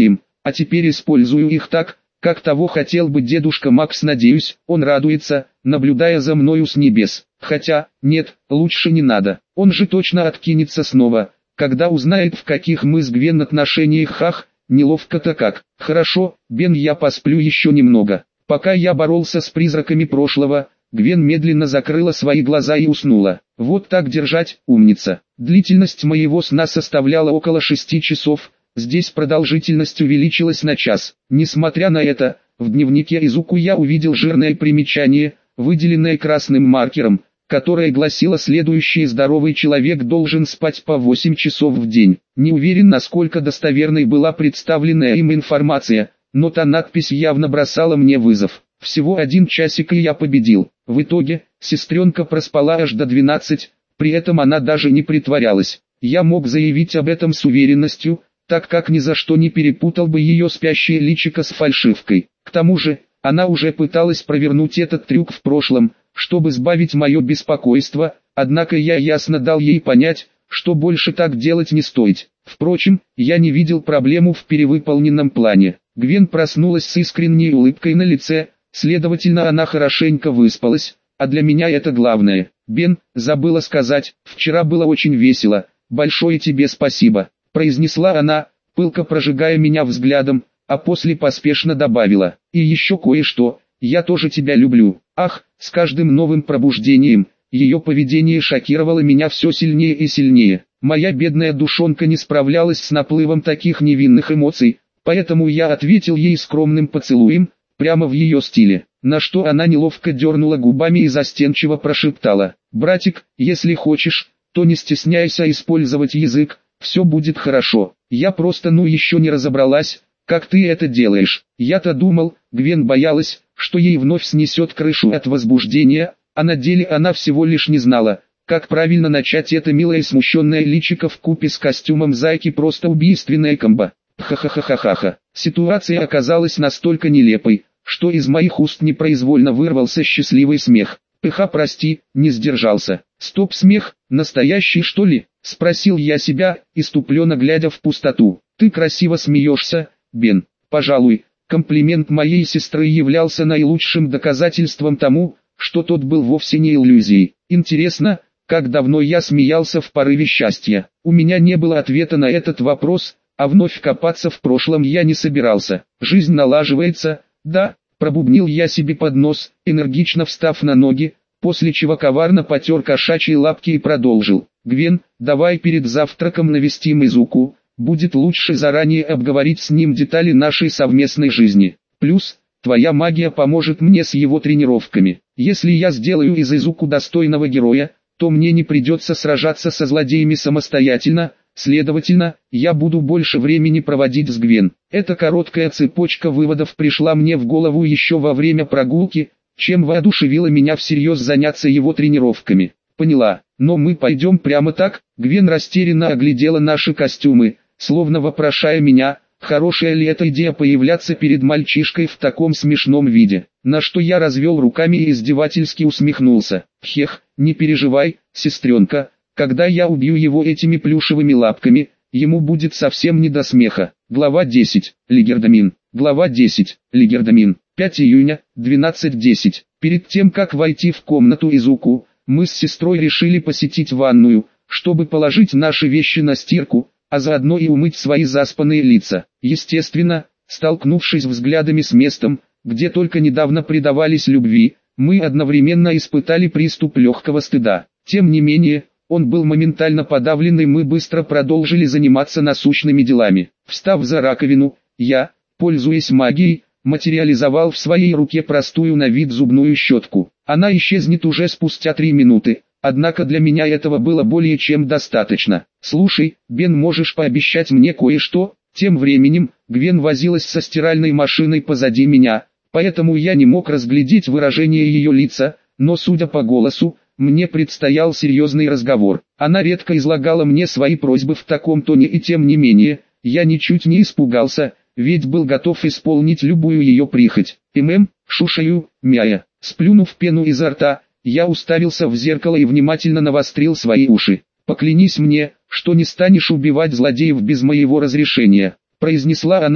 Speaker 1: а теперь использую их так, как того хотел бы дедушка Макс. Надеюсь, он радуется, наблюдая за мною с небес. Хотя, нет, лучше не надо. Он же точно откинется снова, когда узнает, в каких мы с Гвен отношениях. Хах, неловко-то как. Хорошо, Бен, я посплю еще немного. Пока я боролся с призраками прошлого, Гвен медленно закрыла свои глаза и уснула. Вот так держать, умница. Длительность моего сна составляла около шести часов. Здесь продолжительность увеличилась на час. Несмотря на это, в дневнике Изуку я увидел жирное примечание, выделенное красным маркером, которое гласило: следующий здоровый человек должен спать по восемь часов в день. Не уверен, насколько достоверной была представленная им информация, но та надпись явно бросала мне вызов. Всего один часик и я победил. В итоге, сестренка проспала аж до двенадцати, при этом она даже не притворялась. Я мог заявить об этом с уверенностью, так как ни за что не перепутал бы ее спящее личико с фальшивкой. К тому же, она уже пыталась провернуть этот трюк в прошлом, чтобы сбавить мое беспокойство, однако я ясно дал ей понять, что больше так делать не стоит. Впрочем, я не видел проблему в перевыполненном плане. Гвен проснулась с искренней улыбкой на лице, следовательно, она хорошенько выспалась, а для меня это главное. Бен, забыла сказать, вчера было очень весело, большое тебе спасибо, произнесла она, пылко прожигая меня взглядом, а после поспешно добавила: и еще кое-что, я тоже тебя люблю. Ах, с каждым новым пробуждением, ее поведение шокировало меня все сильнее и сильнее. Моя бедная душонка не справлялась с наплывом таких невинных эмоций, поэтому я ответил ей скромным поцелуем, прямо в ее стиле, на что она неловко дернула губами и застенчиво прошептала: братик, если хочешь, то не стесняйся использовать язык, все будет хорошо. Я просто ну еще не разобралась, как ты это делаешь. Я-то думал, Гвен боялась, что ей вновь снесет крышу от возбуждения, а на деле она всего лишь не знала, как правильно начать. Это милое смущенное личико вкупе с костюмом зайки просто убийственная комбо. Ха-ха-ха-ха-ха. Ситуация оказалась настолько нелепой, что из моих уст непроизвольно вырвался счастливый смех. Пыха, прости, не сдержался. Стоп, смех, настоящий что ли? Спросил я себя, иступленно глядя в пустоту. Ты красиво смеешься, Бен. Пожалуй, комплимент моей сестры являлся наилучшим доказательством тому, что тот был вовсе не иллюзией. Интересно, как давно я смеялся в порыве счастья. У меня не было ответа на этот вопрос, а вновь копаться в прошлом я не собирался. Жизнь налаживается, да, пробубнил я себе под нос, энергично встав на ноги, после чего коварно потер кошачьи лапки и продолжил. Гвен, давай перед завтраком навестим Изуку, будет лучше заранее обговорить с ним детали нашей совместной жизни. Плюс, твоя магия поможет мне с его тренировками. Если я сделаю из Изуку достойного героя, то мне не придется сражаться со злодеями самостоятельно, следовательно, я буду больше времени проводить с Гвен. Эта короткая цепочка выводов пришла мне в голову еще во время прогулки, чем воодушевило меня всерьез заняться его тренировками. Поняла, но мы пойдем прямо так? Гвен растерянно оглядела наши костюмы, словно вопрошая меня, хорошая ли эта идея появляться перед мальчишкой в таком смешном виде. На что я развел руками и издевательски усмехнулся. Хех, не переживай, сестренка, когда я убью его этими плюшевыми лапками, ему будет совсем не до смеха. Глава десять. Лигердамин. Глава десять. Лигердамин. пятого июня, двенадцать десять. Перед тем как войти в комнату Изуку, мы с сестрой решили посетить ванную, чтобы положить наши вещи на стирку, а заодно и умыть свои заспанные лица. Естественно, столкнувшись взглядами с местом, где только недавно предавались любви, мы одновременно испытали приступ легкого стыда. Тем не менее, он был моментально подавлен, и мы быстро продолжили заниматься насущными делами. Встав за раковину, я, пользуясь магией, материализовал в своей руке простую на вид зубную щетку. Она исчезнет уже спустя три минуты, однако для меня этого было более чем достаточно. «Слушай, Бен, можешь пообещать мне кое-что?» Тем временем, Гвен возилась со стиральной машиной позади меня, поэтому я не мог разглядеть выражение ее лица, но судя по голосу, мне предстоял серьезный разговор. Она редко излагала мне свои просьбы в таком тоне, и тем не менее, я ничуть не испугался, ведь был готов исполнить любую ее прихоть. «Мм, шушаю, мяя». Сплюнув пену изо рта, я уставился в зеркало и внимательно навострил свои уши. «Поклянись мне, что не станешь убивать злодеев без моего разрешения», — произнесла она,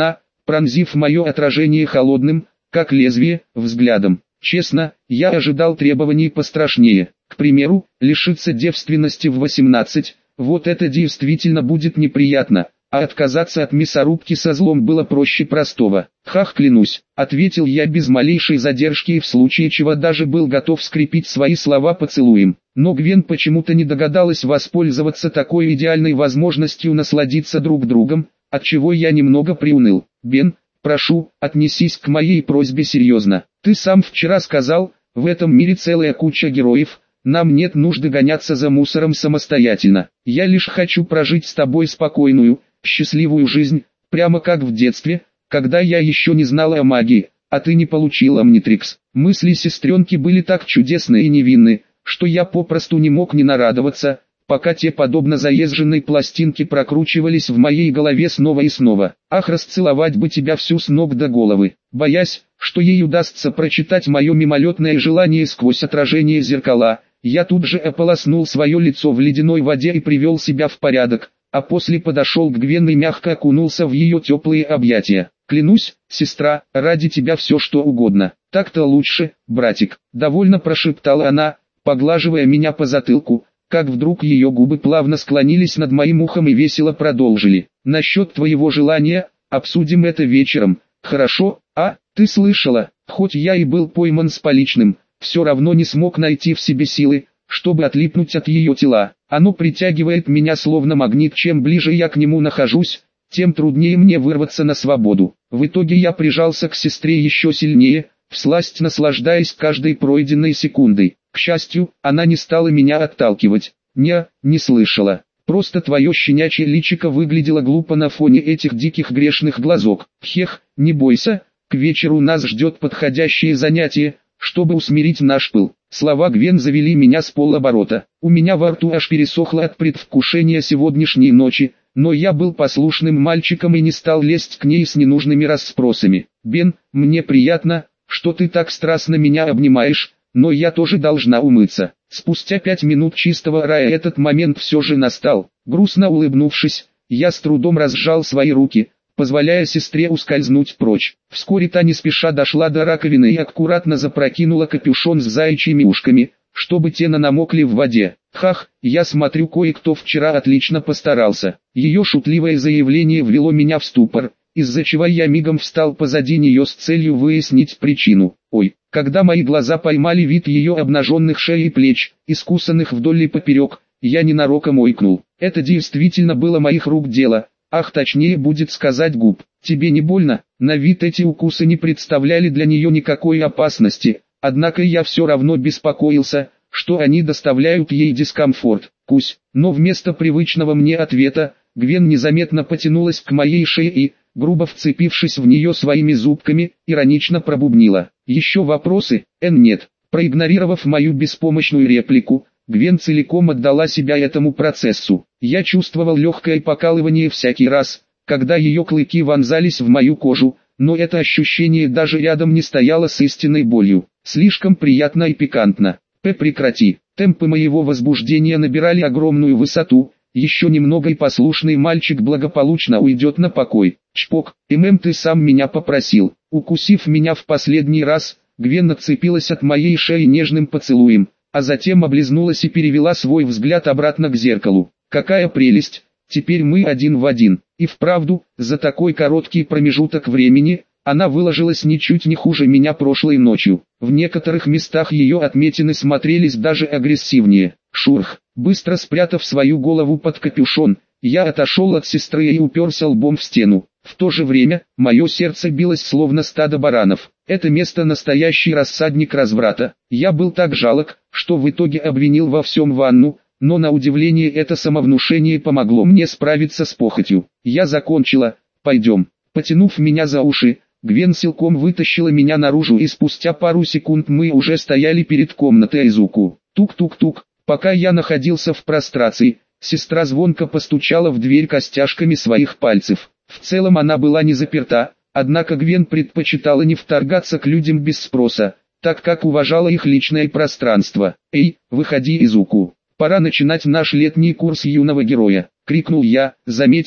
Speaker 1: пронзив мое отражение холодным, как лезвие, взглядом. Честно, я ожидал требований пострашнее. К примеру, лишиться девственности в восемнадцать, вот это действительно будет неприятно, а отказаться от мясорубки со злом было проще простого. «Хах, клянусь», — ответил я без малейшей задержки и в случае чего даже был готов скрепить свои слова поцелуем. Но Гвен почему-то не догадалась воспользоваться такой идеальной возможностью насладиться друг другом, отчего я немного приуныл. «Бен, прошу, отнесись к моей просьбе серьезно. Ты сам вчера сказал, в этом мире целая куча героев, нам нет нужды гоняться за мусором самостоятельно. Я лишь хочу прожить с тобой спокойную, счастливую жизнь, прямо как в детстве, когда я еще не знала о магии, а ты не получил Омнитрикс». Мысли сестренки были так чудесны и невинны, что я попросту не мог не нарадоваться, пока те подобно заезженной пластинке прокручивались в моей голове снова и снова. «Ах, расцеловать бы тебя всю с ног до головы», боясь, что ей удастся прочитать мое мимолетное желание сквозь отражение зеркала, я тут же ополоснул свое лицо в ледяной воде и привел себя в порядок, а после подошел к Гвен и мягко окунулся в ее теплые объятия. «Клянусь, сестра, ради тебя все что угодно. Так-то лучше, братик», — довольно прошептала она, поглаживая меня по затылку, как вдруг ее губы плавно склонились над моим ухом и весело продолжили. «Насчет твоего желания, обсудим это вечером, хорошо? А, ты слышала, хоть я и был пойман с поличным, все равно не смог найти в себе силы, чтобы отлипнуть от ее тела. Оно притягивает меня словно магнит, чем ближе я к нему нахожусь, тем труднее мне вырваться на свободу. В итоге я прижался к сестре еще сильнее, всласть наслаждаясь каждой пройденной секундой. К счастью, она не стала меня отталкивать. Не, не слышала. Просто твое щенячье личико выглядело глупо на фоне этих диких грешных глазок. Хех, не бойся, к вечеру нас ждет подходящее занятие, чтобы усмирить наш пыл. Слова Гвен завели меня с полоборота. У меня во рту аж пересохло от предвкушения сегодняшней ночи, но я был послушным мальчиком и не стал лезть к ней с ненужными расспросами. «Бен, мне приятно, что ты так страстно меня обнимаешь, но я тоже должна умыться». Спустя пять минут чистого рая этот момент все же настал. Грустно улыбнувшись, я с трудом разжал свои руки, позволяя сестре ускользнуть прочь. Вскоре та не спеша дошла до раковины и аккуратно запрокинула капюшон с заячьими ушками, чтобы те намокли в воде. «Хах, я смотрю, кое-кто вчера отлично постарался». Ее шутливое заявление ввело меня в ступор, из-за чего я мигом встал позади нее с целью выяснить причину. Ой, когда мои глаза поймали вид ее обнаженных шеи и плеч, искусанных вдоль и поперек, я ненароком ойкнул. Это действительно было моих рук дело. Ах, точнее будет сказать губ. «Тебе не больно?» На вид эти укусы не представляли для нее никакой опасности, однако я все равно беспокоился, что они доставляют ей дискомфорт. Кусь, но вместо привычного мне ответа, Гвен незаметно потянулась к моей шее и, грубо вцепившись в нее своими зубками, иронично пробубнила. «Еще вопросы?» «Эн, нет». Проигнорировав мою беспомощную реплику, Гвен целиком отдала себя этому процессу. Я чувствовал легкое покалывание всякий раз, когда ее клыки вонзались в мою кожу, но это ощущение даже рядом не стояло с истинной болью. Слишком приятно и пикантно. П. Прекрати. Темпы моего возбуждения набирали огромную высоту, еще немного и послушный мальчик благополучно уйдет на покой. Чпок, ММ, ты сам меня попросил. Укусив меня в последний раз, Гвен отцепилась от моей шеи нежным поцелуем, а затем облизнулась и перевела свой взгляд обратно к зеркалу. Какая прелесть, теперь мы один в один. И вправду, за такой короткий промежуток времени, она выложилась ничуть не хуже меня прошлой ночью. В некоторых местах ее отметины смотрелись даже агрессивнее. Шурх, быстро спрятав свою голову под капюшон, я отошел от сестры и уперся лбом в стену. В то же время, мое сердце билось словно стадо баранов. Это место настоящий рассадник разврата. Я был так жалок, что в итоге обвинил во всем ванну, но на удивление это самовнушение помогло мне справиться с похотью. Я закончила, пойдем. Потянув меня за уши, Гвен силком вытащила меня наружу и спустя пару секунд мы уже стояли перед комнатой Айзуку. Тук-тук-тук, пока я находился в прострации, сестра звонко постучала в дверь костяшками своих пальцев. В целом она была не заперта, однако Гвен предпочитала не вторгаться к людям без спроса, так как уважала их личное пространство. «Эй, выходи, Изуку, пора начинать наш летний курс юного героя», — крикнул я, заметив,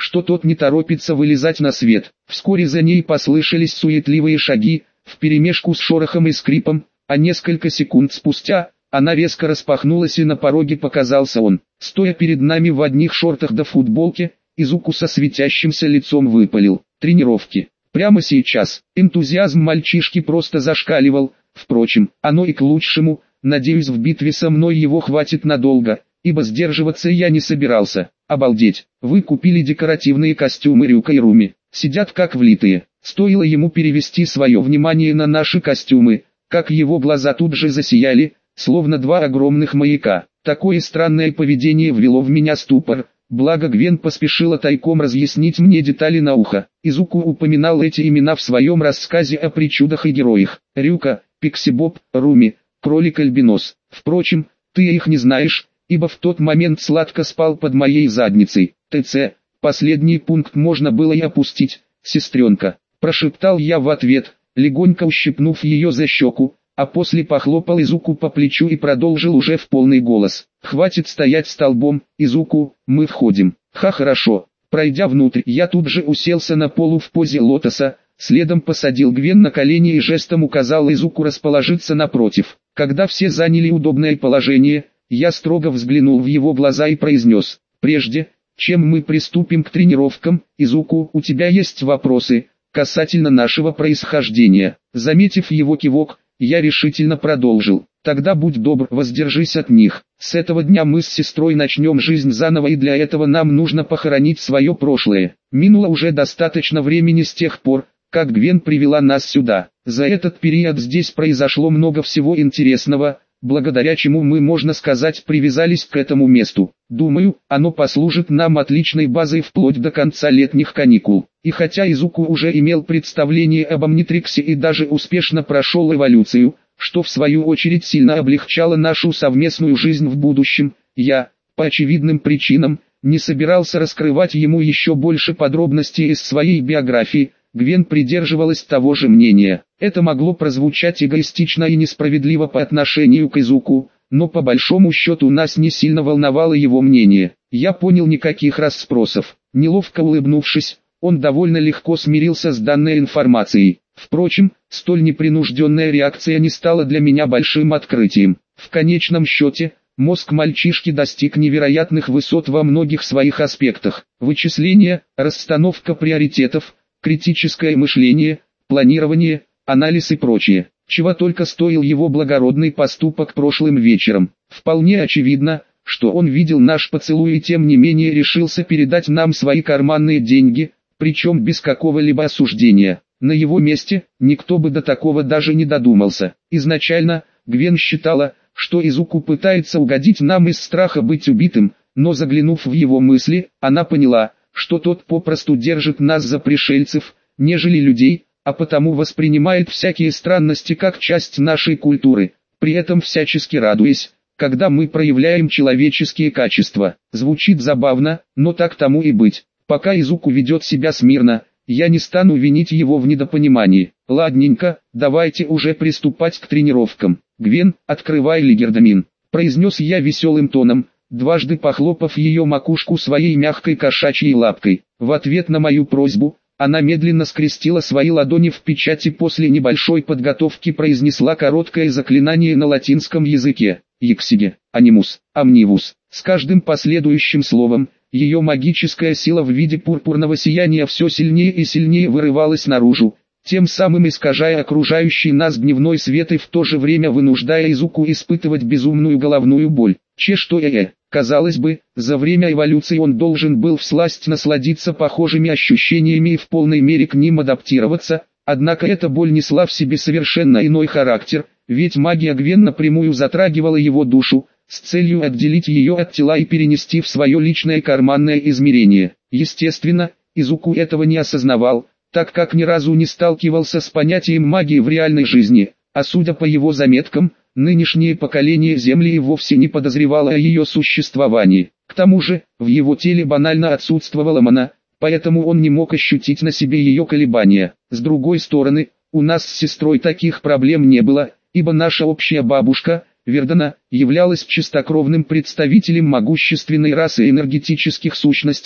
Speaker 1: что тот не торопится вылезать на свет. Вскоре за ней послышались суетливые шаги, вперемешку с шорохом и скрипом, а несколько секунд спустя, она резко распахнулась и на пороге показался он. Стоя перед нами в одних шортах да футболке, Изуку со светящимся лицом выпалил: тренировки. Прямо сейчас. Энтузиазм мальчишки просто зашкаливал, впрочем, оно и к лучшему. Надеюсь, в битве со мной его хватит надолго, ибо сдерживаться я не собирался. Обалдеть, вы купили декоративные костюмы Рюка и Руми, сидят как влитые. Стоило ему перевести свое внимание на наши костюмы, как его глаза тут же засияли, словно два огромных маяка. Такое странное поведение ввело в меня ступор, благо Гвен поспешила тайком разъяснить мне детали на ухо. Изуку упоминал эти имена в своем рассказе о причудах и героях. Рюка, Пикси-Боб, Руми, Кролик-Альбинос. Впрочем, ты их не знаешь, ибо в тот момент сладко спал под моей задницей. ТЦ, последний пункт можно было и опустить, сестренка. Прошептал я в ответ, легонько ущипнув ее за щеку, а после похлопал Изуку по плечу и продолжил уже в полный голос. «Хватит стоять столбом, Изуку, мы входим». Ха, хорошо. Пройдя внутрь, я тут же уселся на полу в позе лотоса, следом посадил Гвен на колени и жестом указал Изуку расположиться напротив. Когда все заняли удобное положение, я строго взглянул в его глаза и произнес: «Прежде, чем мы приступим к тренировкам, Изуку, у тебя есть вопросы касательно нашего происхождения?» Заметив его кивок, я решительно продолжил: «Тогда будь добр, воздержись от них. С этого дня мы с сестрой начнем жизнь заново, и для этого нам нужно похоронить свое прошлое. Минуло уже достаточно времени с тех пор, как Гвен привела нас сюда. За этот период здесь произошло много всего интересного, благодаря чему мы, можно сказать, привязались к этому месту. Думаю, оно послужит нам отличной базой вплоть до конца летних каникул». И хотя Изуку уже имел представление об Омнитриксе и даже успешно прошел эволюцию, что в свою очередь сильно облегчало нашу совместную жизнь в будущем, я, по очевидным причинам, не собирался раскрывать ему еще больше подробностей из своей биографии. Гвен придерживалась того же мнения. Это могло прозвучать эгоистично и несправедливо по отношению к Изуку, но по большому счету нас не сильно волновало его мнение. Я понял: никаких расспросов. Неловко улыбнувшись, он довольно легко смирился с данной информацией. Впрочем, столь непринужденная реакция не стала для меня большим открытием. В конечном счете, мозг мальчишки достиг невероятных высот во многих своих аспектах. Вычисление, расстановка приоритетов, критическое мышление, планирование, анализ и прочее. Чего только стоил его благородный поступок прошлым вечером. Вполне очевидно, что он видел наш поцелуй и тем не менее решился передать нам свои карманные деньги, причем без какого-либо осуждения. На его месте, никто бы до такого даже не додумался. Изначально, Гвен считала, что Изуку пытается угодить нам из страха быть убитым, но заглянув в его мысли, она поняла, что тот попросту держит нас за пришельцев, нежели людей, а потому воспринимает всякие странности как часть нашей культуры, при этом всячески радуясь, когда мы проявляем человеческие качества. Звучит забавно, но так тому и быть. Пока Изуку ведет себя смирно, я не стану винить его в недопонимании. Ладненько, давайте уже приступать к тренировкам. Гвен, открывай лигердамин, произнес я веселым тоном, дважды похлопав ее макушку своей мягкой кошачьей лапкой. В ответ на мою просьбу, она медленно скрестила свои ладони в печати, после небольшой подготовки произнесла короткое заклинание на латинском языке. Иксиге, анимус, амнивус. С каждым последующим словом, ее магическая сила в виде пурпурного сияния все сильнее и сильнее вырывалась наружу, тем самым искажая окружающий нас дневной свет и в то же время вынуждая Изуку испытывать безумную головную боль. Че что э-э. Казалось бы, за время эволюции он должен был всласть насладиться похожими ощущениями и в полной мере к ним адаптироваться, однако эта боль несла в себе совершенно иной характер, ведь магия Гвен напрямую затрагивала его душу, с целью отделить ее от тела и перенести в свое личное карманное измерение. Естественно, Изуку этого не осознавал, так как ни разу не сталкивался с понятием магии в реальной жизни, а судя по его заметкам, нынешнее поколение Земли и вовсе не подозревало о ее существовании. К тому же, в его теле банально отсутствовала мана, поэтому он не мог ощутить на себе ее колебания. С другой стороны, у нас с сестрой таких проблем не было, ибо наша общая бабушка, Вердана, являлась чистокровным представителем могущественной расы энергетических сущностей,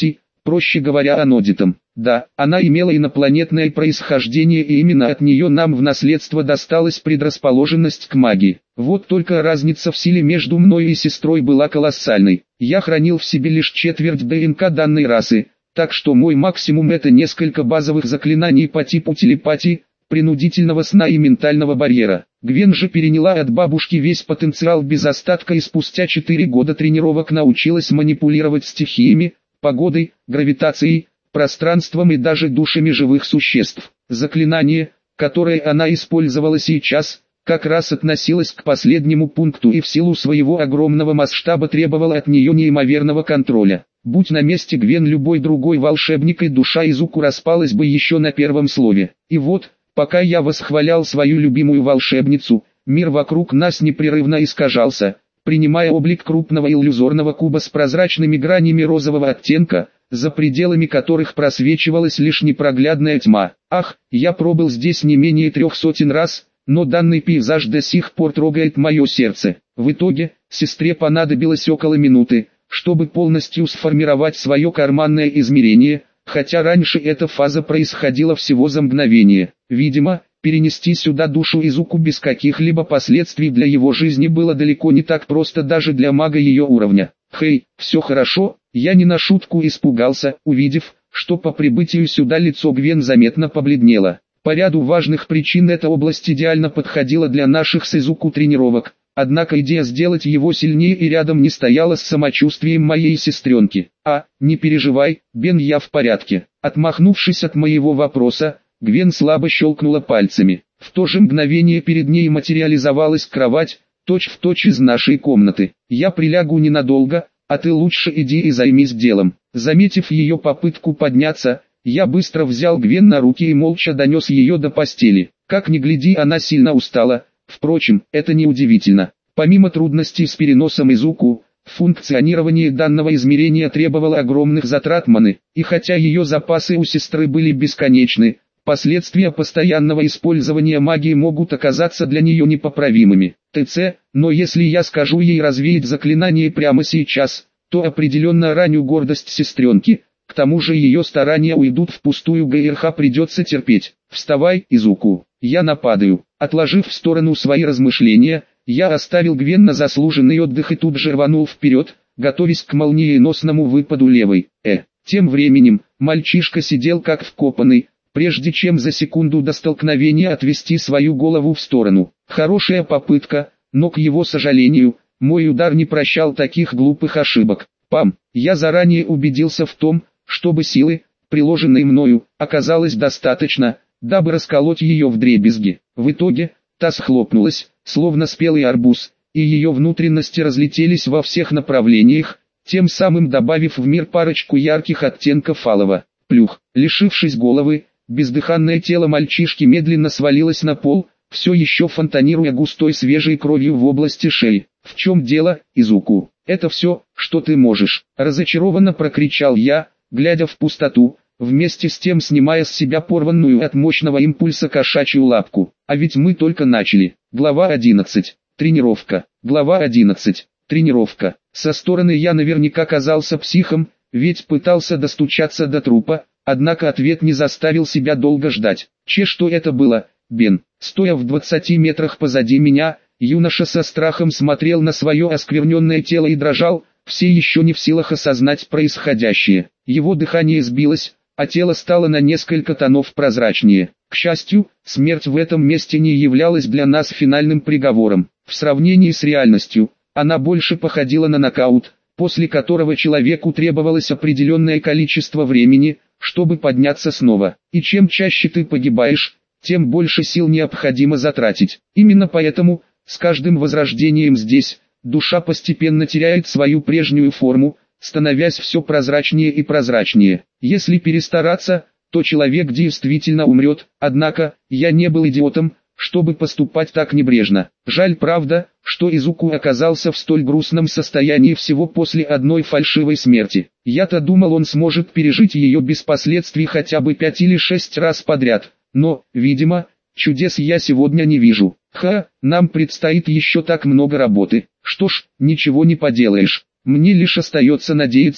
Speaker 1: проще говоря, анодитом. Да, она имела инопланетное происхождение, и именно от нее нам в наследство досталась предрасположенность к магии. Вот только разница в силе между мной и сестрой была колоссальной. Я хранил в себе лишь четверть ДНК данной расы, так что мой максимум — это несколько базовых заклинаний по типу телепатии, принудительного сна и ментального барьера. Гвен же переняла от бабушки весь потенциал без остатка и спустя четыре года тренировок научилась манипулировать стихиями, погодой, гравитацией, пространством и даже душами живых существ. Заклинание, которое она использовала сейчас, как раз относилось к последнему пункту и в силу своего огромного масштаба требовало от нее неимоверного контроля. Будь на месте Гвен любой другой волшебник, и душа Изуку распалась бы еще на первом слове. И вот, пока я восхвалял свою любимую волшебницу, мир вокруг нас непрерывно искажался, принимая облик крупного иллюзорного куба с прозрачными гранями розового оттенка, за пределами которых просвечивалась лишь непроглядная тьма. Ах, я пробыл здесь не менее трех сотен раз, но данный пейзаж до сих пор трогает мое сердце. В итоге, сестре понадобилось около минуты, чтобы полностью сформировать свое карманное измерение, хотя раньше эта фаза происходила всего за мгновение. Видимо, перенести сюда душу Изуку без каких-либо последствий для его жизни было далеко не так просто даже для мага ее уровня. «Хей, все хорошо», я не на шутку испугался, увидев, что по прибытию сюда лицо Гвен заметно побледнело. По ряду важных причин эта область идеально подходила для наших с Изуку тренировок, однако идея сделать его сильнее и рядом не стояла с самочувствием моей сестренки. «А, не переживай, Бен, я в порядке». Отмахнувшись от моего вопроса, Гвен слабо щелкнула пальцами. В то же мгновение перед ней материализовалась кровать, точь-в-точь из нашей комнаты. «Я прилягу ненадолго, а ты лучше иди и займись делом». Заметив ее попытку подняться, я быстро взял Гвен на руки и молча донес ее до постели. Как ни гляди, она сильно устала. Впрочем, это не удивительно. Помимо трудностей с переносом Изуку, функционирование данного измерения требовало огромных затрат маны, и хотя ее запасы у сестры были бесконечны, последствия постоянного использования магии могут оказаться для нее непоправимыми. ТЦ, но если я скажу ей развеять заклинание прямо сейчас, то определенно раню гордость сестренки, к тому же ее старания уйдут впустую, ГРХ придется терпеть. «Вставай, Изуку, я нападаю». Отложив в сторону свои размышления, я оставил Гвен на заслуженный отдых и тут же рванул вперед, готовясь к молниеносному выпаду левой. Э. Тем временем, мальчишка сидел как вкопанный, прежде чем за секунду до столкновения отвести свою голову в сторону. Хорошая попытка, но, к его сожалению, мой удар не прощал таких глупых ошибок. Пам! Я заранее убедился в том, чтобы силы, приложенной мною, оказалось достаточно, дабы расколоть ее вдребезги. В итоге, та схлопнулась, словно спелый арбуз, и ее внутренности разлетелись во всех направлениях, тем самым добавив в мир парочку ярких оттенков алого. Плюх! Лишившись головы, бездыханное тело мальчишки медленно свалилось на пол, все еще фонтанируя густой свежей кровью в области шеи. «В чем дело, Изуку? Это все, что ты можешь?» Разочарованно прокричал я, глядя в пустоту, вместе с тем снимая с себя порванную от мощного импульса кошачью лапку. А ведь мы только начали. Глава одиннадцать. Тренировка. Глава одиннадцать. Тренировка. Со стороны я наверняка казался психом, ведь пытался достучаться до трупа, однако ответ не заставил себя долго ждать. Че, что это было, Бен? Стоя в двадцати метрах позади меня, юноша со страхом смотрел на свое оскверненное тело и дрожал, все еще не в силах осознать происходящее. Его дыхание сбилось, а тело стало на несколько тонов прозрачнее. К счастью, смерть в этом месте не являлась для нас финальным приговором. В сравнении с реальностью, она больше походила на нокаут, после которого человеку требовалось определенное количество времени, чтобы подняться снова. И чем чаще ты погибаешь, тем больше сил необходимо затратить. Именно поэтому, с каждым возрождением здесь, душа постепенно теряет свою прежнюю форму, становясь все прозрачнее и прозрачнее. Если перестараться, то человек действительно умрет, однако, я не был идиотом, чтобы поступать так небрежно. Жаль, правда, что Изуку оказался в столь грустном состоянии всего после одной фальшивой смерти. Я-то думал, он сможет пережить ее без последствий хотя бы пять или шесть раз подряд, но, видимо, чудес я сегодня не вижу. Ха, нам предстоит еще так много работы. Что ж, ничего не поделаешь. Мне лишь остается надеяться,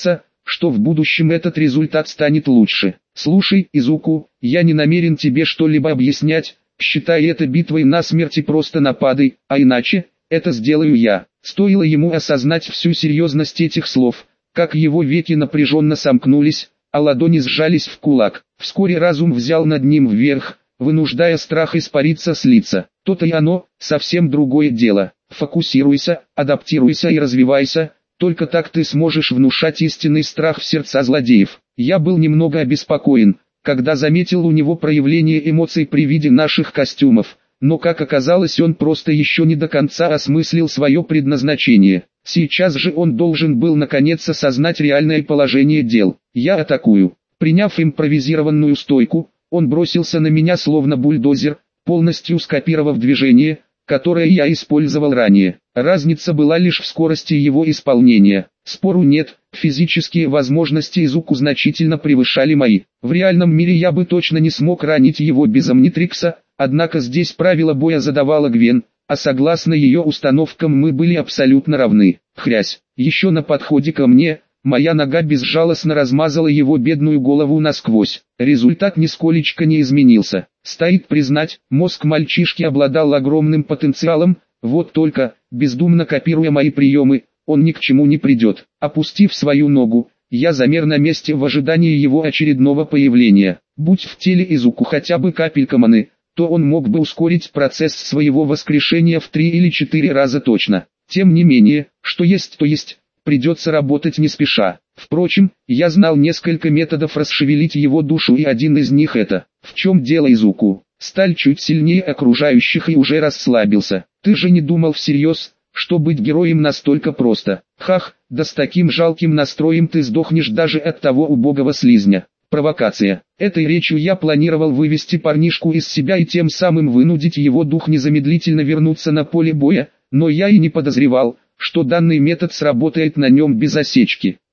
Speaker 1: что в будущем этот результат станет лучше. Слушай, Изуку, я не намерен тебе что-либо объяснять, считай это битвой на смерть и просто нападай, а иначе, это сделаю я. Стоило ему осознать всю серьезность этих слов, как его веки напряженно сомкнулись, а ладони сжались в кулак. Вскоре разум взял над ним вверх, вынуждая страх испариться с лица. То-то и оно, совсем другое дело. Фокусируйся, адаптируйся и развивайся, только так ты сможешь внушать истинный страх в сердца злодеев. Я был немного обеспокоен, когда заметил у него проявление эмоций при виде наших костюмов, но как оказалось, он просто еще не до конца осмыслил свое предназначение. Сейчас же он должен был наконец осознать реальное положение дел. Я атакую. Приняв импровизированную стойку, он бросился на меня словно бульдозер, полностью скопировав движение, которое я использовал ранее. Разница была лишь в скорости его исполнения. Спору нет, физические возможности Изуку значительно превышали мои. В реальном мире я бы точно не смог ранить его без Омнитрикса, однако здесь правила боя задавала Гвен, а согласно ее установкам мы были абсолютно равны. Хрясь, еще на подходе ко мне, моя нога безжалостно размазала его бедную голову насквозь. Результат нисколечко не изменился. Стоит признать, мозг мальчишки обладал огромным потенциалом, вот только, бездумно копируя мои приемы, он ни к чему не придет. Опустив свою ногу, я замер на месте в ожидании его очередного появления. Будь в теле Изуку хотя бы капелька маны, то он мог бы ускорить процесс своего воскрешения в три или четыре раза точно. Тем не менее, что есть то есть, придется работать не спеша. Впрочем, я знал несколько методов расшевелить его душу, и один из них это. В чем дело, Изуку? Сталь чуть сильнее окружающих и уже расслабился. Ты же не думал всерьез, что быть героем настолько просто. Хах, да с таким жалким настроем ты сдохнешь даже от того убогого слизня. Провокация. Этой речью я планировал вывести парнишку из себя и тем самым вынудить его дух незамедлительно вернуться на поле боя, но я и не подозревал, что данный метод сработает на нем без осечки.